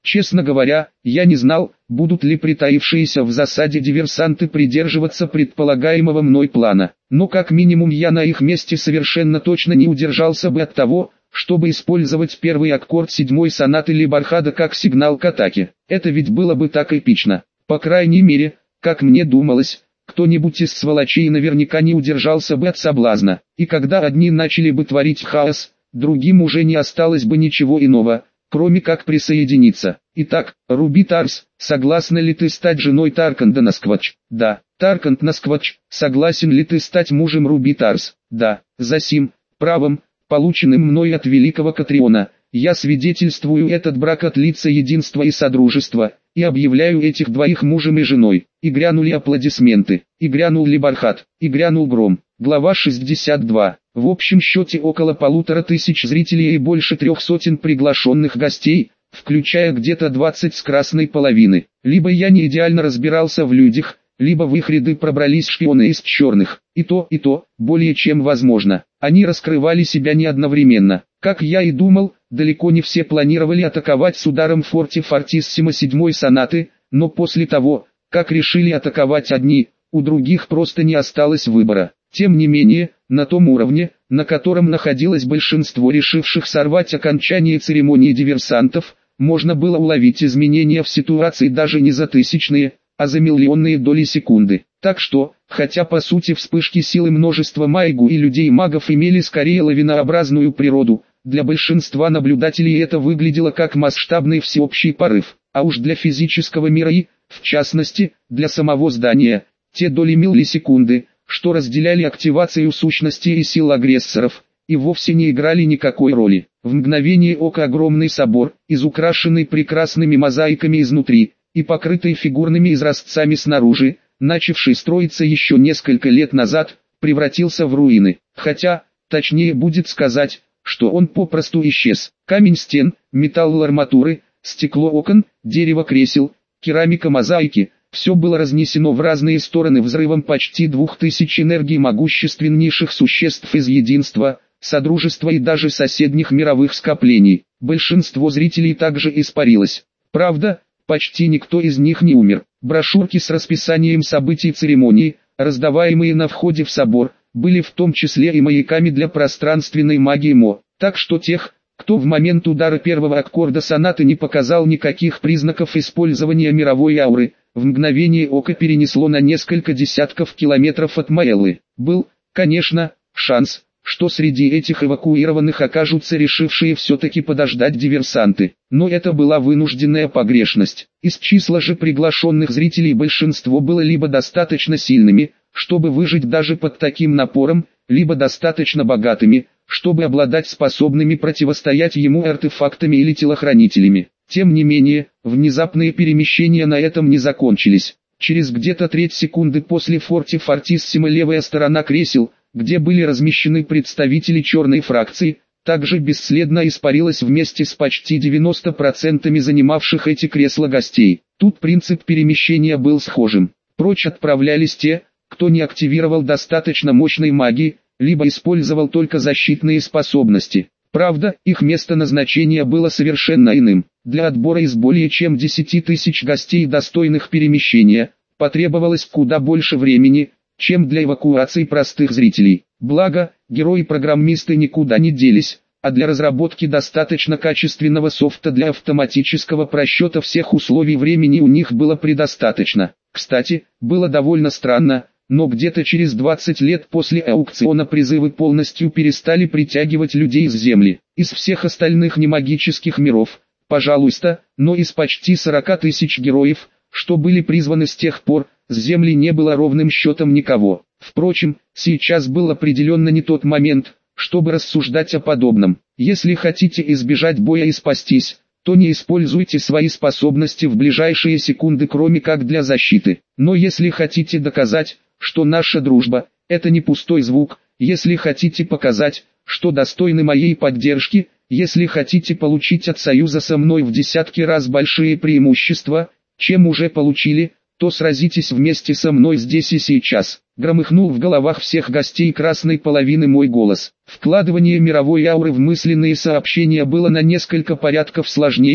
Честно говоря, я не знал, будут ли притаившиеся в засаде диверсанты придерживаться предполагаемого мной плана. Но как минимум я на их месте совершенно точно не удержался бы от того, чтобы использовать первый аккорд седьмой сонаты Либархада как сигнал к атаке. Это ведь было бы так эпично. По крайней мере, как мне думалось, кто-нибудь из сволочей наверняка не удержался бы от соблазна. И когда одни начали бы творить хаос, другим уже не осталось бы ничего иного, кроме как присоединиться. Итак, Руби Тарс, согласна ли ты стать женой Тарканда Насквач? Да. Тарканд Насквач, согласен ли ты стать мужем Руби Тарс? Да. За сим правом, полученным мной от великого Катриона, я свидетельствую этот брак от лица единства и содружества, и объявляю этих двоих мужем и женой. И грянули аплодисменты, и грянул Либархад, и грянул гром. Глава шестьдесят два. В общем счете около полутора тысяч зрителей и больше трех сотен приглашенных гостей, включая где-то двадцать с красной половины. Либо я не идеально разбирался в людях, либо в их ряды пробрались шпионы из черных. И то, и то, более чем возможно. Они раскрывали себя не одновременно. Как я и думал, далеко не все планировали атаковать с ударом Форти Фортиссимо седьмой сонаты, но после того, как решили атаковать одни, у других просто не осталось выбора. Тем не менее, на том уровне, на котором находилось большинство решивших сорвать окончание церемонии диверсантов, можно было уловить изменения в ситуации даже не за тысячные, а за миллионные доли секунды. Так что, хотя по сути вспышки силы множества майгу и людей-магов имели скорее лавинообразную природу, для большинства наблюдателей это выглядело как масштабный всеобщий порыв, а уж для физического мира и, в частности, для самого здания, те доли миллисекунды, что разделяли активацию сущности и сил агрессоров, и вовсе не играли никакой роли. В мгновение ока огромный собор, изукрашенный прекрасными мозаиками изнутри, и покрытый фигурными изразцами снаружи, начавший строиться еще несколько лет назад, превратился в руины. Хотя, точнее будет сказать, что он попросту исчез. Камень стен, металл арматуры, стекло окон, дерево кресел, керамика мозаики – все было разнесено в разные стороны взрывом почти двух тысяч энергий могущественнейших существ из единства, содружества и даже соседних мировых скоплений. Большинство зрителей также испарилось. Правда, почти никто из них не умер. Брошюрки с расписанием событий церемонии, раздаваемые на входе в собор, были в том числе и маяками для пространственной магии Мо. Так что тех, кто в момент удара первого аккорда сонаты не показал никаких признаков использования мировой ауры, в мгновение ока перенесло на несколько десятков километров от Маэллы. Был, конечно, шанс, что среди этих эвакуированных окажутся решившие все-таки подождать диверсанты. Но это была вынужденная погрешность. Из числа же приглашенных зрителей большинство было либо достаточно сильными, чтобы выжить даже под таким напором, либо достаточно богатыми, чтобы обладать способными противостоять ему артефактами или телохранителями. Тем не менее, внезапные перемещения на этом не закончились. Через где-то треть секунды после Форти Фортиссимо левая сторона кресел, где были размещены представители черной фракции, также бесследно испарилась вместе с почти девяноста процентами занимавших эти кресла гостей. Тут принцип перемещения был схожим. Прочь отправлялись те, кто не активировал достаточно мощной магии, либо использовал только защитные способности. Правда, их место назначения было совершенно иным. Для отбора из более чем десяти тысяч гостей, достойных перемещения, потребовалось куда больше времени, чем для эвакуации простых зрителей. Благо, герои-программисты никуда не делись, а для разработки достаточно качественного софта для автоматического просчета всех условий времени у них было предостаточно. Кстати, было довольно странно, но где-то через двадцать лет после аукциона призывы полностью перестали притягивать людей с Земли. Из всех остальных немагических миров, пожалуйста, но из почти сорока тысяч героев, что были призваны с тех пор, с Земли не было ровным счетом никого. Впрочем, сейчас был определенно не тот момент, чтобы рассуждать о подобном. Если хотите избежать боя и спастись, то не используйте свои способности в ближайшие секунды, кроме как для защиты. Но если хотите доказать, что наша дружба – это не пустой звук, если хотите показать, что достойны моей поддержки, если хотите получить от союза со мной в десятки раз большие преимущества, чем уже получили, то сразитесь вместе со мной здесь и сейчас. Громыхнул в головах всех гостей красной половины мой голос. Вкладывание мировой ауры в мысленные сообщения было на несколько порядков сложнее,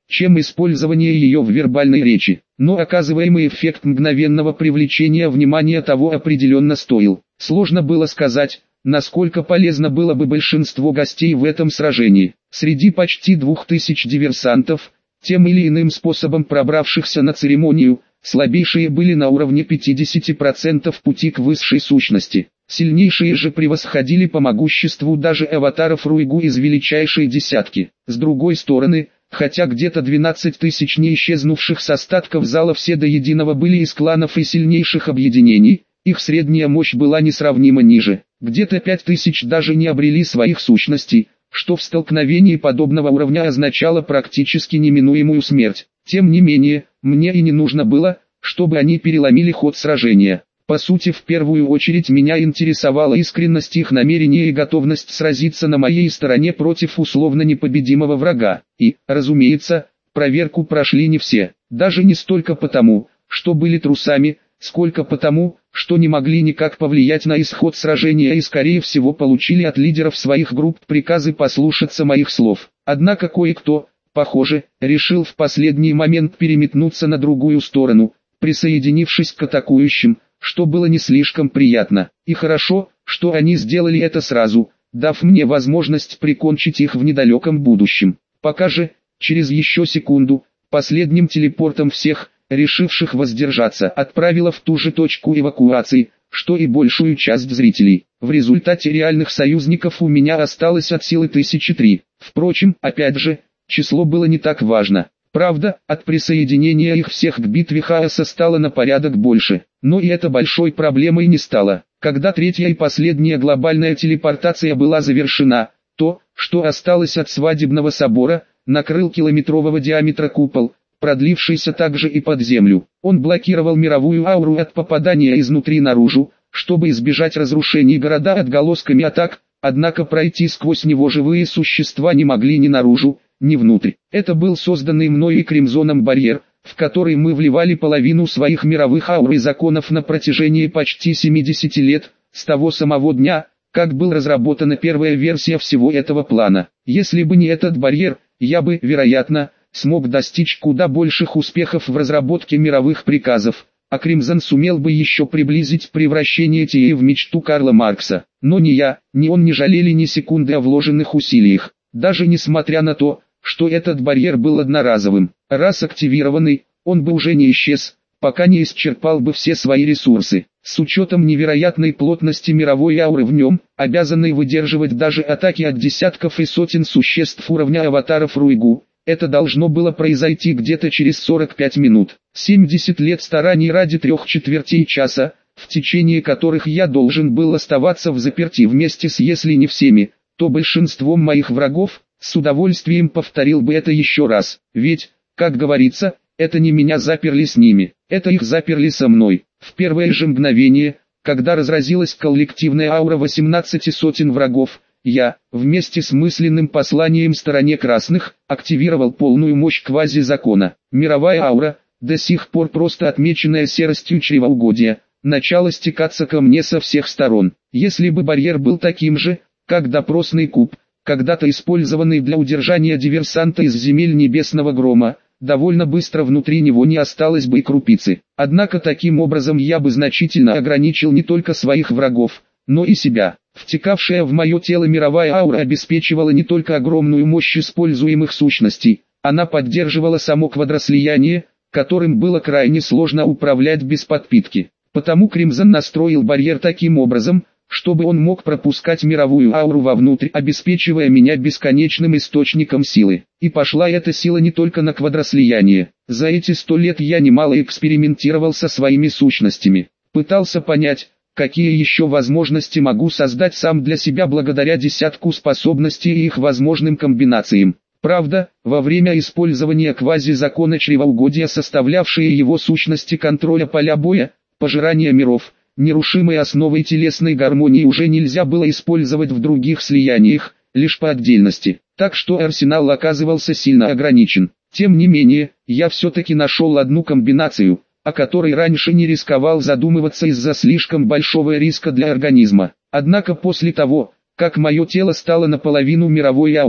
чем использование ее в вербальной речи. Но оказываемый эффект мгновенного привлечения внимания того определенно стоил. Сложно было сказать, насколько полезно было бы большинство гостей в этом сражении. Среди почти двух тысяч диверсантов, тем или иным способом пробравшихся на церемонию, слабейшие были на уровне пятидесяти процентов пути к высшей сущности. Сильнейшие же превосходили по могуществу даже аватаров Руйгу из величайшей десятки. С другой стороны, хотя где-то двенадцать тысяч не исчезнувших с остатков зала все до единого были из кланов и сильнейших объединений, их средняя мощь была несравнимо ниже. Где-то пять тысяч даже не обрели своих сущностей, что в столкновении подобного уровня означало практически неминуемую смерть. Тем не менее, мне и не нужно было, чтобы они переломили ход сражения. По сути, в первую очередь меня интересовала искренность их намерения и готовность сразиться на моей стороне против условно непобедимого врага. И, разумеется, проверку прошли не все. Даже не столько потому, что были трусами, сколько потому, что не могли никак повлиять на исход сражения и скорее всего получили от лидеров своих групп приказы послушаться моих слов. Однако кое-кто, похоже, решил в последний момент переметнуться на другую сторону, присоединившись к атакующим, что было не слишком приятно. И хорошо, что они сделали это сразу, дав мне возможность прикончить их в недалеком будущем. Пока же, через еще секунду, последним телепортом всех, решивших воздержаться, отправила в ту же точку эвакуации, что и большую часть зрителей. В результате реальных союзников у меня осталось от силы тысячи три. Впрочем, опять же, число было не так важно. Правда, от присоединения их всех к битве хаоса стало на порядок больше, но и это большой проблемой не стало. Когда третья и последняя глобальная телепортация была завершена, то, что осталось от свадебного собора, накрыл километрового диаметра купол, продлившийся также и под землю. Он блокировал мировую ауру от попадания изнутри наружу, чтобы избежать разрушений города отголосками атак, однако пройти сквозь него живые существа не могли ни наружу, ни внутрь. Это был созданный мной и Кримзоном барьер, в который мы вливали половину своих мировых аур и законов на протяжении почти семидесяти лет, с того самого дня, как была разработана первая версия всего этого плана. Если бы не этот барьер, я бы, вероятно, смог достичь куда больших успехов в разработке мировых приказов, а Кримзон сумел бы еще приблизить превращение Тиэ в мечту Карла Маркса. Но ни я, ни он не жалели ни секунды о вложенных усилиях, даже несмотря на то, что этот барьер был одноразовым. Раз активированный, он бы уже не исчез, пока не исчерпал бы все свои ресурсы. С учетом невероятной плотности мировой ауры в нем, обязанной выдерживать даже атаки от десятков и сотен существ уровня аватаров Руйгу, это должно было произойти где-то через сорок пять минут. семьдесят лет стараний ради трех четвертей часа, в течение которых я должен был оставаться взаперти вместе с если не всеми, то большинством моих врагов, с удовольствием повторил бы это еще раз. Ведь, как говорится, это не меня заперли с ними, это их заперли со мной. В первое же мгновение, когда разразилась коллективная аура восемнадцати сотен врагов, я, вместе с мысленным посланием стороне красных, активировал полную мощь квази-закона. Мировая аура, до сих пор просто отмеченная серостью чревоугодия, начала стекаться ко мне со всех сторон. Если бы барьер был таким же, как допросный куб, когда-то использованный для удержания диверсанта из земель небесного грома, довольно быстро внутри него не осталось бы и крупицы. Однако таким образом я бы значительно ограничил не только своих врагов, но и себя. Втекавшая в мое тело мировая аура обеспечивала не только огромную мощь используемых сущностей, она поддерживала само квадрослияние, которым было крайне сложно управлять без подпитки. Потому Кримзон настроил барьер таким образом, чтобы он мог пропускать мировую ауру вовнутрь, обеспечивая меня бесконечным источником силы. И пошла эта сила не только на квадрослияние. За эти сто лет я немало экспериментировал со своими сущностями. Пытался понять, какие еще возможности могу создать сам для себя благодаря десятку способностей и их возможным комбинациям. Правда, во время использования квази-закона чревоугодия, составлявшие его сущности контроля поля боя, пожирания миров, нерушимой основой телесной гармонии уже нельзя было использовать в других слияниях, лишь по отдельности. Так что арсенал оказывался сильно ограничен. Тем не менее, я все-таки нашел одну комбинацию, о которой раньше не рисковал задумываться из-за слишком большого риска для организма. Однако после того, как мое тело стало наполовину мировой аурой,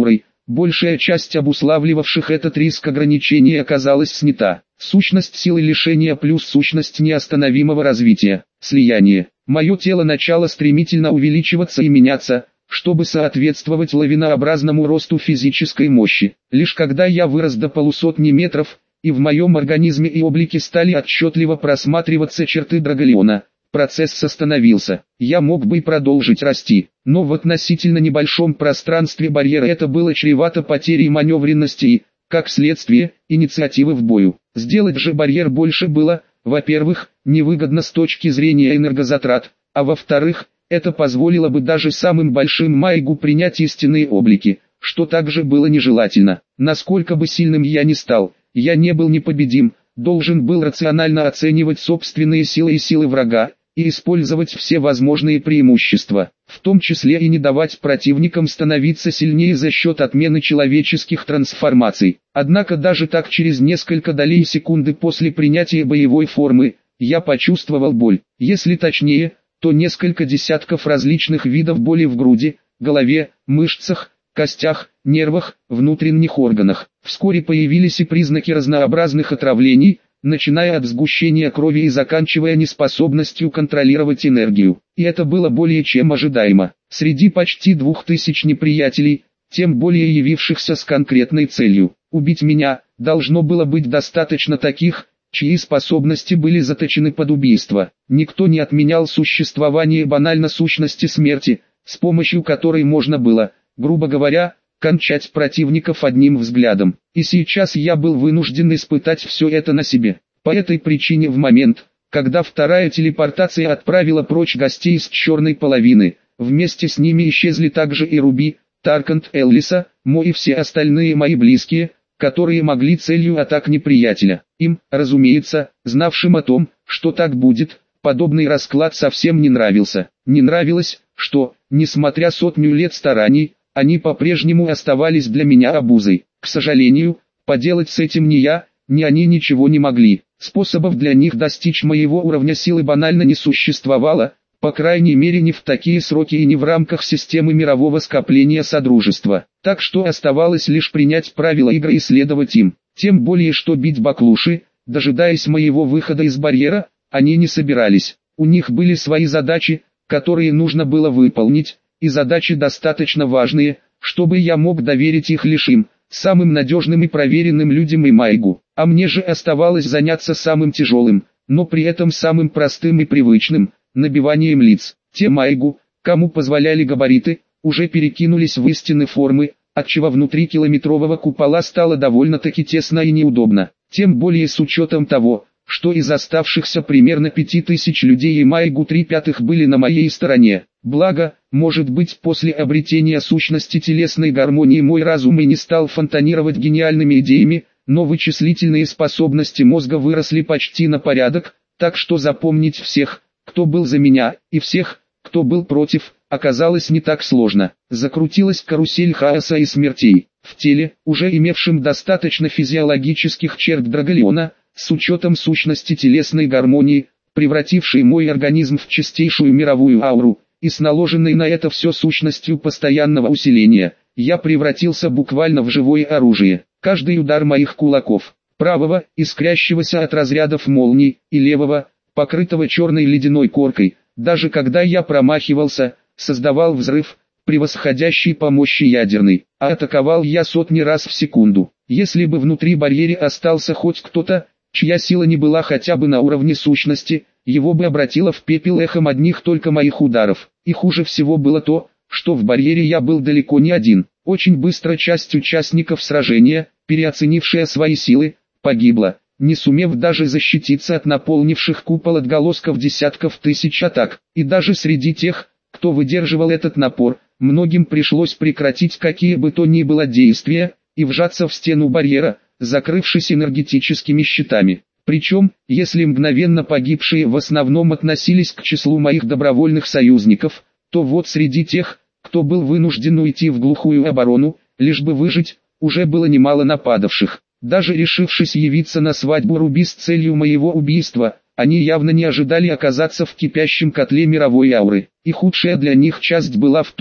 большая часть обуславливавших этот риск ограничений оказалась снята. Сущность силы лишения плюс сущность неостановимого развития. Слияние. Мое тело начало стремительно увеличиваться и меняться, чтобы соответствовать лавинообразному росту физической мощи. Лишь когда я вырос до полусотни метров, и в моем организме и облике стали отчетливо просматриваться черты Драголеона, процесс остановился. Я мог бы и продолжить расти, но в относительно небольшом пространстве барьера это было чревато потерей маневренности и, как следствие, инициативы в бою. Сделать же барьер больше было, во-первых, невыгодно с точки зрения энергозатрат, а во-вторых, это позволило бы даже самым большим Майгу принять истинные облики, что также было нежелательно. Насколько бы сильным я ни стал, я не был непобедим, должен был рационально оценивать собственные силы и силы врага, и использовать все возможные преимущества, в том числе и не давать противникам становиться сильнее за счет отмены человеческих трансформаций. Однако даже так через несколько долей секунды после принятия боевой формы, я почувствовал боль, если точнее, то несколько десятков различных видов боли в груди, голове, мышцах, костях, нервах, внутренних органах. Вскоре появились и признаки разнообразных отравлений, начиная от сгущения крови и заканчивая неспособностью контролировать энергию. И это было более чем ожидаемо. Среди почти двух тысяч неприятелей, тем более явившихся с конкретной целью убить меня, должно было быть достаточно таких, чьи способности были заточены под убийство. Никто не отменял существование банально сущности смерти, с помощью которой можно было, грубо говоря, кончать противников одним взглядом. И сейчас я был вынужден испытать все это на себе. По этой причине в момент, когда вторая телепортация отправила прочь гостей с черной половины, вместе с ними исчезли также и Руби, Таркант Эллиса, Мо и все остальные мои близкие, которые могли целью атак неприятеля. Им, разумеется, знавшим о том, что так будет, подобный расклад совсем не нравился. Не нравилось, что, несмотря сотню лет стараний, они по-прежнему оставались для меня обузой. К сожалению, поделать с этим ни я, ни они ничего не могли. Способов для них достичь моего уровня силы банально не существовало, по крайней мере не в такие сроки и не в рамках системы мирового скопления Содружества. Так что оставалось лишь принять правила игры и следовать им. Тем более что бить баклуши, дожидаясь моего выхода из барьера, они не собирались. У них были свои задачи, которые нужно было выполнить, и задачи достаточно важные, чтобы я мог доверить их лишь им, самым надежным и проверенным людям и Майгу. А мне же оставалось заняться самым тяжелым, но при этом самым простым и привычным, набиванием лиц. Те Майгу, кому позволяли габариты, уже перекинулись в истинные формы, отчего внутри километрового купола стало довольно-таки тесно и неудобно. Тем более с учетом того, что из оставшихся примерно пяти тысяч людей и Майгу три пятых были на моей стороне. Благо, может быть, после обретения сущности телесной гармонии мой разум и не стал фонтанировать гениальными идеями, но вычислительные способности мозга выросли почти на порядок, так что запомнить всех, кто был за меня, и всех, кто был против, оказалось не так сложно. Закрутилась карусель хаоса и смертей. В теле, уже имевшем достаточно физиологических черт Драголеона, с учетом сущности телесной гармонии, превратившей мой организм в чистейшую мировую ауру, и с наложенной на это все сущностью постоянного усиления, я превратился буквально в живое оружие. Каждый удар моих кулаков, правого, искрящегося от разрядов молний, и левого, покрытого черной ледяной коркой, даже когда я промахивался, создавал взрыв, превосходящий по мощи ядерный, а атаковал я сотни раз в секунду. Если бы внутри барьера остался хоть кто-то, чья сила не была хотя бы на уровне сущности, его бы обратило в пепел эхом одних только моих ударов. И хуже всего было то, что в барьере я был далеко не один. Очень быстро часть участников сражения, переоценившая свои силы, погибла, не сумев даже защититься от наполнивших купол отголосков десятков тысяч атак. И даже среди тех, кто выдерживал этот напор, многим пришлось прекратить какие бы то ни было действия, и вжаться в стену барьера, закрывшись энергетическими щитами. Причем, если мгновенно погибшие в основном относились к числу моих добровольных союзников, то вот среди тех, кто был вынужден уйти в глухую оборону, лишь бы выжить, уже было немало нападавших. Даже решившись явиться на свадьбу Руби с целью моего убийства, они явно не ожидали оказаться в кипящем котле мировой ауры. И худшая для них часть была в том,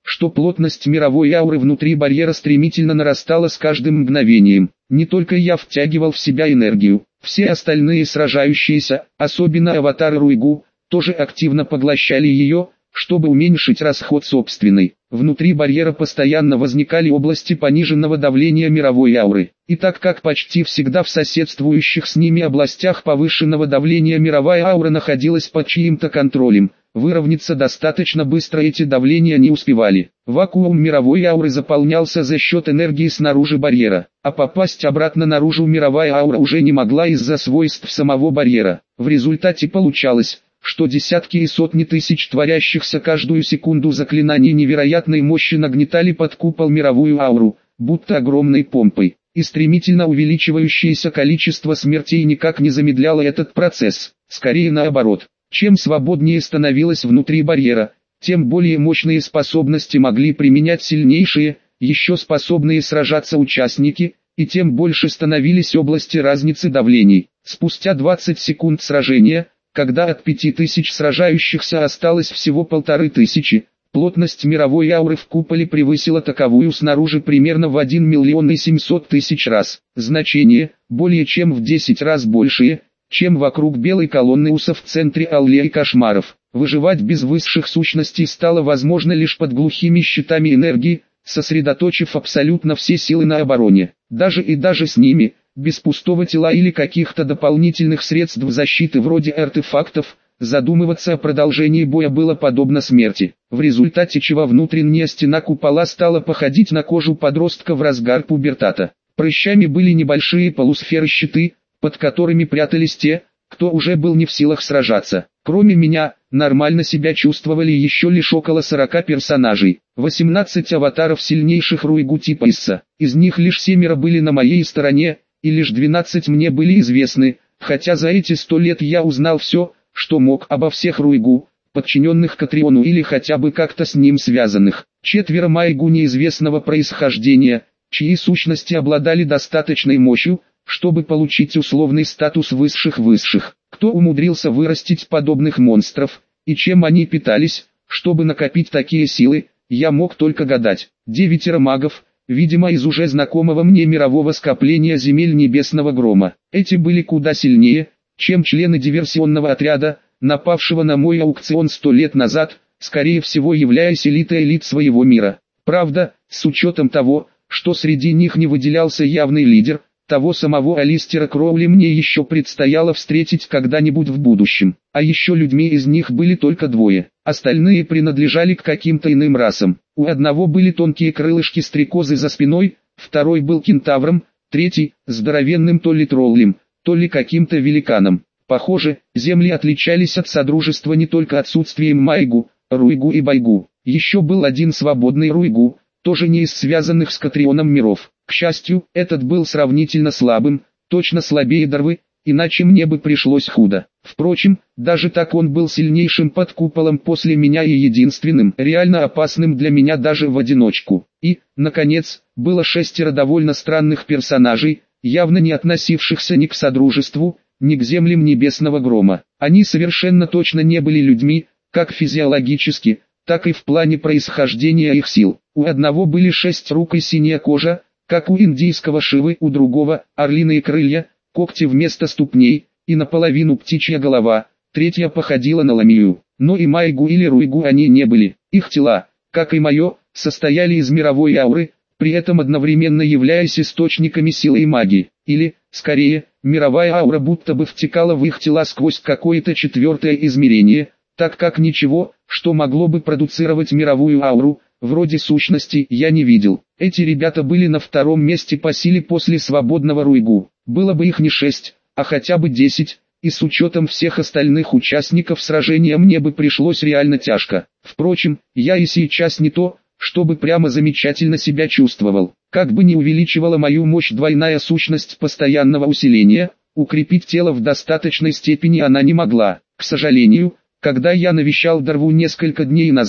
что плотность мировой ауры внутри барьера стремительно нарастала с каждым мгновением. Не только я втягивал в себя энергию, все остальные сражающиеся, особенно аватары Руйгу, тоже активно поглощали ее, чтобы уменьшить расход собственной. Внутри барьера постоянно возникали области пониженного давления мировой ауры. И так как почти всегда в соседствующих с ними областях повышенного давления мировая аура находилась под чьим-то контролем, выровняться достаточно быстро эти давления не успевали. Вакуум мировой ауры заполнялся за счет энергии снаружи барьера, а попасть обратно наружу мировая аура уже не могла из-за свойств самого барьера. В результате получалось, что десятки и сотни тысяч творящихся каждую секунду заклинаний невероятной мощи нагнетали под купол мировую ауру, будто огромной помпой, и стремительно увеличивающееся количество смертей никак не замедляло этот процесс, скорее наоборот. Чем свободнее становилось внутри барьера, тем более мощные способности могли применять сильнейшие, еще способные сражаться участники, и тем больше становились области разницы давлений. Спустя двадцать секунд сражения, когда от пяти тысяч сражающихся осталось всего полторы тысячи, плотность мировой ауры в куполе превысила таковую снаружи примерно в один миллион и семьсот тысяч раз. Значение, более чем в десять раз большее, чем вокруг белой колонны усов в центре аллеи кошмаров. Выживать без высших сущностей стало возможно лишь под глухими щитами энергии, сосредоточив абсолютно все силы на обороне. Даже и даже с ними, без пустого тела или каких-то дополнительных средств защиты вроде артефактов, задумываться о продолжении боя было подобно смерти. В результате чего внутренняя стена купола стала походить на кожу подростка в разгар пубертата. Прыщами были небольшие полусферы-щиты, под которыми прятались те, кто уже был не в силах сражаться. Кроме меня, нормально себя чувствовали еще лишь около сорока персонажей. восемнадцать аватаров сильнейших Руйгу типа Исса. Из них лишь семеро были на моей стороне, и лишь двенадцать мне были известны, хотя за эти сто лет я узнал все, что мог обо всех Руйгу, подчиненных Катриону или хотя бы как-то с ним связанных. Четверо Майгу неизвестного происхождения, чьи сущности обладали достаточной мощью, чтобы получить условный статус высших-высших. Кто умудрился вырастить подобных монстров, и чем они питались, чтобы накопить такие силы, я мог только гадать. Девятеро магов, видимо из уже знакомого мне мирового скопления земель Небесного Грома. Эти были куда сильнее, чем члены диверсионного отряда, напавшего на мой аукцион сто лет назад, скорее всего являясь элитой элит своего мира. Правда, с учетом того, что среди них не выделялся явный лидер, того самого Алистера Кроули мне еще предстояло встретить когда-нибудь в будущем. А еще людьми из них были только двое. Остальные принадлежали к каким-то иным расам. У одного были тонкие крылышки стрекозы за спиной, второй был кентавром, третий – здоровенным то ли троллем, то ли каким-то великаном. Похоже, земли отличались от Содружества не только отсутствием Майгу, Руйгу и Байгу. Еще был один свободный Руйгу, тоже не из связанных с Катрионом миров. К счастью, этот был сравнительно слабым, точно слабее Дарвы, иначе мне бы пришлось худо. Впрочем, даже так он был сильнейшим под куполом после меня и единственным, реально опасным для меня даже в одиночку. И, наконец, было шестеро довольно странных персонажей, явно не относившихся ни к Содружеству, ни к землям Небесного Грома. Они совершенно точно не были людьми, как физиологически, так и в плане происхождения их сил. У одного были шесть рук и синяя кожа, как у индийского Шивы, у другого – орлиные крылья, когти вместо ступней, и наполовину птичья голова, третья походила на ламию. Но и Майгу или Руйгу они не были. Их тела, как и мое, состояли из мировой ауры, при этом одновременно являясь источниками силы и магии. Или, скорее, мировая аура будто бы втекала в их тела сквозь какое-то четвертое измерение, так как ничего, что могло бы продуцировать мировую ауру, вроде сущности, я не видел. Эти ребята были на втором месте по силе после свободного Руйгу. Было бы их не шесть, а хотя бы десять, и с учетом всех остальных участников сражения мне бы пришлось реально тяжко. Впрочем, я и сейчас не то, чтобы прямо замечательно себя чувствовал. Как бы ни увеличивала мою мощь двойная сущность постоянного усиления, укрепить тело в достаточной степени она не могла. К сожалению, когда я навещал Дарву несколько дней назад,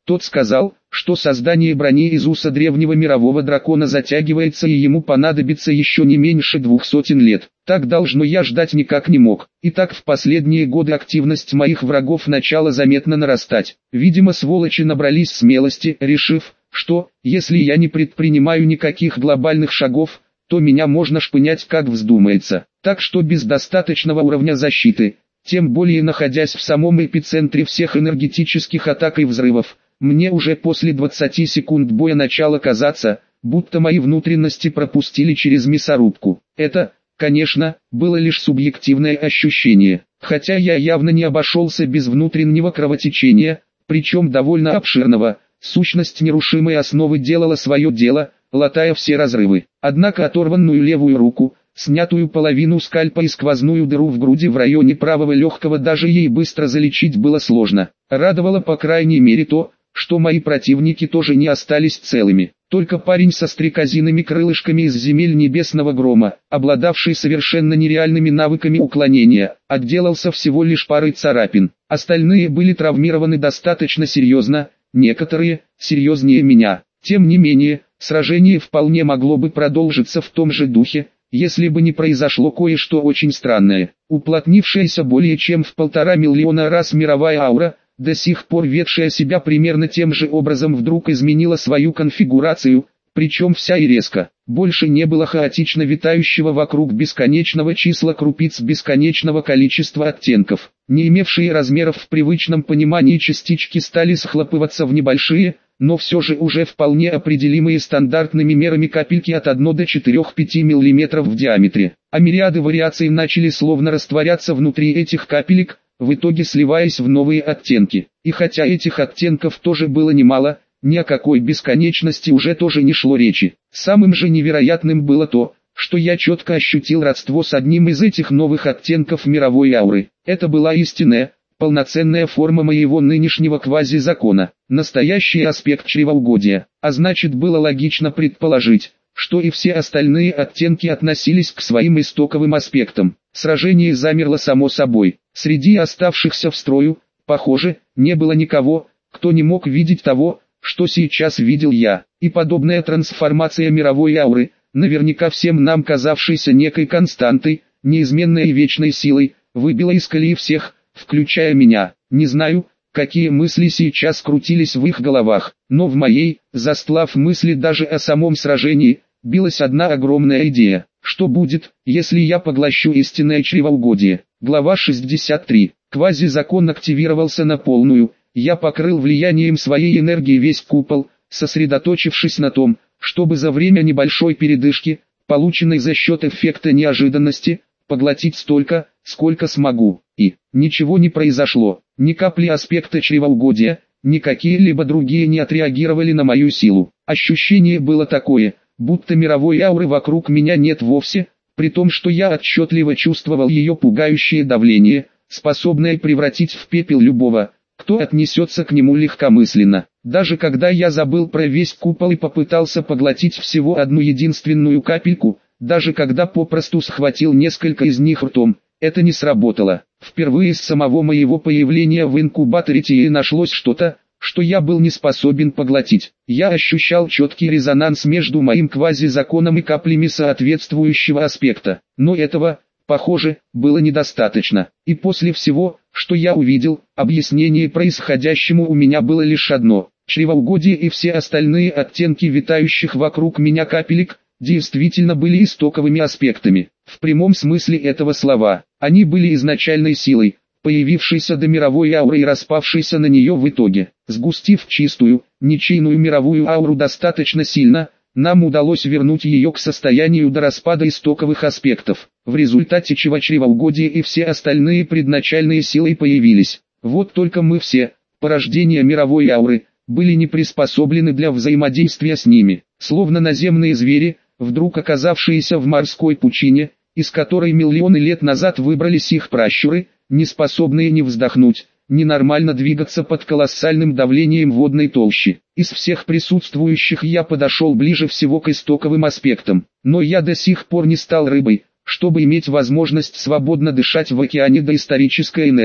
Тот сказал, что создание брони из уса древнего мирового дракона затягивается и ему понадобится еще не меньше двух сотен лет. Так должно я ждать никак не мог. И так в последние годы активность моих врагов начала заметно нарастать. Видимо, сволочи набрались смелости, решив, что, если я не предпринимаю никаких глобальных шагов, то меня можно шпынять как вздумается. Так что без достаточного уровня защиты, тем более находясь в самом эпицентре всех энергетических атак и взрывов, мне уже после двадцати секунд боя начало казаться, будто мои внутренности пропустили через мясорубку. Это, конечно, было лишь субъективное ощущение, хотя я явно не обошелся без внутреннего кровотечения, причем довольно обширного. Сущность нерушимой основы делала свое дело, латая все разрывы. Однако оторванную левую руку, снятую половину скальпа и сквозную дыру в груди в районе правого легкого даже ей быстро залечить было сложно. Радовало по крайней мере то, что мои противники тоже не остались целыми. Только парень со стрекозиными крылышками из земель небесного грома, обладавший совершенно нереальными навыками уклонения, отделался всего лишь парой царапин. Остальные были травмированы достаточно серьезно, некоторые серьезнее меня. Тем не менее, сражение вполне могло бы продолжиться в том же духе, если бы не произошло кое-что очень странное. Уплотнившаяся более чем в полтора миллиона раз мировая аура, до сих пор ведшая себя примерно тем же образом, вдруг изменила свою конфигурацию, причем вся и резко. Больше не было хаотично витающего вокруг бесконечного числа крупиц бесконечного количества оттенков. Не имевшие размеров в привычном понимании частички стали схлопываться в небольшие, но все же уже вполне определимые стандартными мерами капельки от одного до четырёх-пяти миллиметров в диаметре. А мириады вариаций начали словно растворяться внутри этих капелек, в итоге сливаясь в новые оттенки. И хотя этих оттенков тоже было немало, ни о какой бесконечности уже тоже не шло речи. Самым же невероятным было то, что я четко ощутил родство с одним из этих новых оттенков мировой ауры. Это была истинная, полноценная форма моего нынешнего квази-закона, настоящий аспект чревоугодия, а значит было логично предположить, что и все остальные оттенки относились к своим истоковым аспектам. Сражение замерло само собой. Среди оставшихся в строю, похоже, не было никого, кто не мог видеть того, что сейчас видел я. И подобная трансформация мировой ауры, наверняка всем нам казавшейся некой константой, неизменной и вечной силой, выбила из колеи всех, включая меня. Не знаю, какие мысли сейчас крутились в их головах, но в моей, застлав мысли даже о самом сражении, билась одна огромная идея. Что будет, если я поглощу истинное чревоугодие? Глава шестьдесят три. Квази-закон активировался на полную, я покрыл влиянием своей энергии весь купол, сосредоточившись на том, чтобы за время небольшой передышки, полученной за счет эффекта неожиданности, поглотить столько, сколько смогу. И ничего не произошло, ни капли аспекта чревоугодия, ни какие-либо другие не отреагировали на мою силу. Ощущение было такое, будто мировой ауры вокруг меня нет вовсе, при том, что я отчетливо чувствовал ее пугающее давление, способное превратить в пепел любого, кто отнесется к нему легкомысленно. Даже когда я забыл про весь купол и попытался поглотить всего одну единственную капельку, даже когда попросту схватил несколько из них ртом, это не сработало. Впервые с самого моего появления в инкубаторе Тии нашлось что-то, что я был не способен поглотить. Я ощущал четкий резонанс между моим квази-законом и каплями соответствующего аспекта. Но этого, похоже, было недостаточно. И после всего, что я увидел, объяснение происходящему у меня было лишь одно. Чревоугодие и все остальные оттенки витающих вокруг меня капелек, действительно были истоковыми аспектами. В прямом смысле этого слова, они были изначальной силой, появившейся до мировой ауры и распавшейся на нее в итоге. Сгустив чистую, ничейную мировую ауру достаточно сильно, нам удалось вернуть ее к состоянию до распада истоковых аспектов, в результате чего чревоугодие и все остальные предначальные силы появились. Вот только мы все, порождения мировой ауры, были не приспособлены для взаимодействия с ними, словно наземные звери, вдруг оказавшиеся в морской пучине, из которой миллионы лет назад выбрались их пращуры, не способные ни вздохнуть, ни нормально двигаться под колоссальным давлением водной толщи. Из всех присутствующих я подошел ближе всего к истоковым аспектам, но я до сих пор не стал рыбой, чтобы иметь возможность свободно дышать в океане доисторической энергии.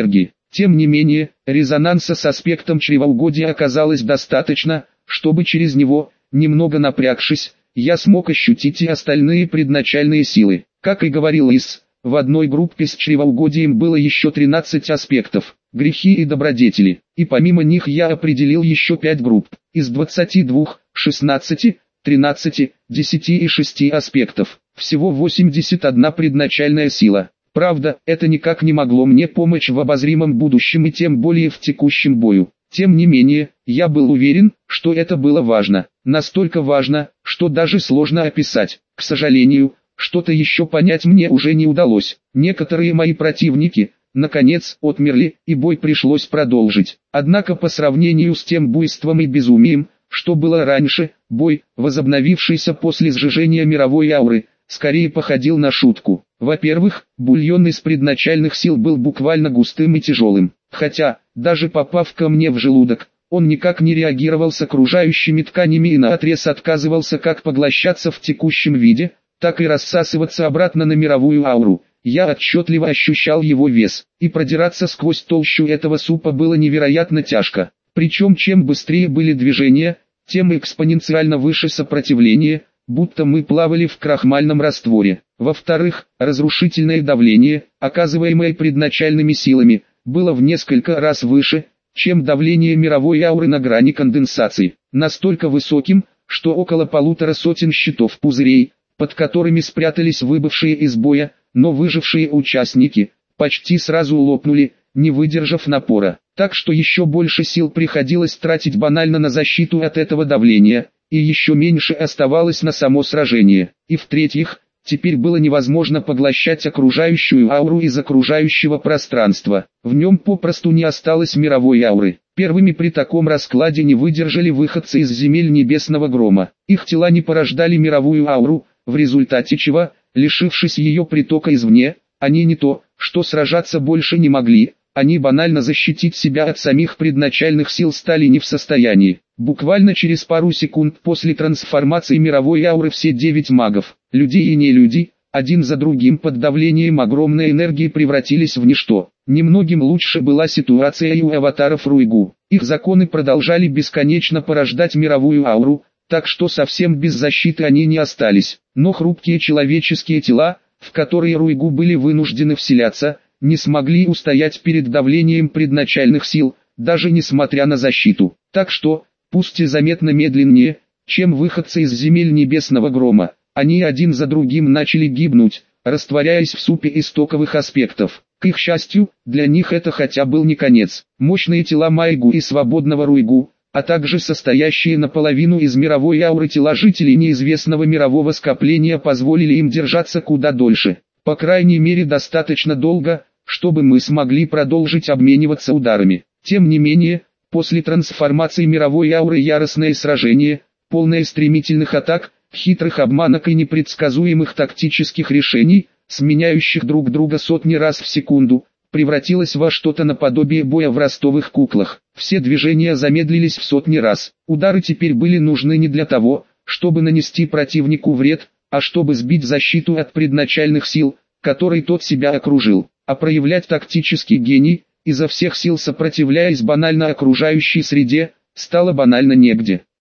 Тем не менее, резонанса с аспектом чревоугодия оказалось достаточно, чтобы через него, немного напрягшись, я смог ощутить и остальные предначальные силы. Как и говорил Ис, в одной группе с чревоугодием было еще тринадцать аспектов, грехи и добродетели, и помимо них я определил еще пять групп, из двадцати двух, шестнадцати, тринадцати, десяти и шести аспектов, всего восемьдесят одна предначальная сила. Правда, это никак не могло мне помочь в обозримом будущем и тем более в текущем бою. Тем не менее, я был уверен, что это было важно. Настолько важно, что даже сложно описать. К сожалению, что-то еще понять мне уже не удалось. Некоторые мои противники, наконец, отмерли, и бой пришлось продолжить. Однако по сравнению с тем буйством и безумием, что было раньше, бой, возобновившийся после сжижения мировой ауры, скорее походил на шутку. Во-первых, бульон из предначальных сил был буквально густым и тяжелым. Хотя, даже попав ко мне в желудок, он никак не реагировал с окружающими тканями и наотрез отказывался как поглощаться в текущем виде, так и рассасываться обратно на мировую ауру. Я отчетливо ощущал его вес, и продираться сквозь толщу этого супа было невероятно тяжко. Причем чем быстрее были движения, тем экспоненциально выше сопротивление, будто мы плавали в крахмальном растворе. Во-вторых, разрушительное давление, оказываемое предначальными силами, было в несколько раз выше, чем давление мировой ауры на грани конденсации. Настолько высоким, что около полутора сотен щитов пузырей, под которыми спрятались выбывшие из боя, но выжившие участники, почти сразу лопнули, не выдержав напора. Так что еще больше сил приходилось тратить банально на защиту от этого давления, и еще меньше оставалось на само сражение. И в-третьих, теперь было невозможно поглощать окружающую ауру из окружающего пространства. В нем попросту не осталось мировой ауры. Первыми при таком раскладе не выдержали выходцы из земель небесного грома. Их тела не порождали мировую ауру, в результате чего, лишившись ее притока извне, они не то, что сражаться больше не могли, они банально защитить себя от самих предначальных сил стали не в состоянии. Буквально через пару секунд после трансформации мировой ауры все девять магов, людей и не люди, один за другим под давлением огромной энергии превратились в ничто. Немногим лучше была ситуация и у аватаров Руйгу. Их законы продолжали бесконечно порождать мировую ауру, так что совсем без защиты они не остались. Но хрупкие человеческие тела, в которые Руйгу были вынуждены вселяться, не смогли устоять перед давлением предначальных сил, даже несмотря на защиту. Так что, пусть и заметно медленнее, чем выходцы из земель небесного грома, они один за другим начали гибнуть, растворяясь в супе истоковых аспектов. К их счастью, для них это хотя был не конец. Мощные тела Майгу и свободного Руйгу, а также состоящие наполовину из мировой ауры тела жителей неизвестного мирового скопления позволили им держаться куда дольше. По крайней мере достаточно долго, чтобы мы смогли продолжить обмениваться ударами. Тем не менее, после трансформации мировой ауры яростное сражение, полное стремительных атак, хитрых обманок и непредсказуемых тактических решений, сменяющих друг друга сотни раз в секунду, превратилось во что-то наподобие боя в ростовых куклах. Все движения замедлились в сотни раз. Удары теперь были нужны не для того, чтобы нанести противнику вред, а чтобы сбить защиту от предначальных сил, которой тот себя окружил. А проявлять тактический гений, изо всех сил сопротивляясь банально окружающей среде, стало банально негде.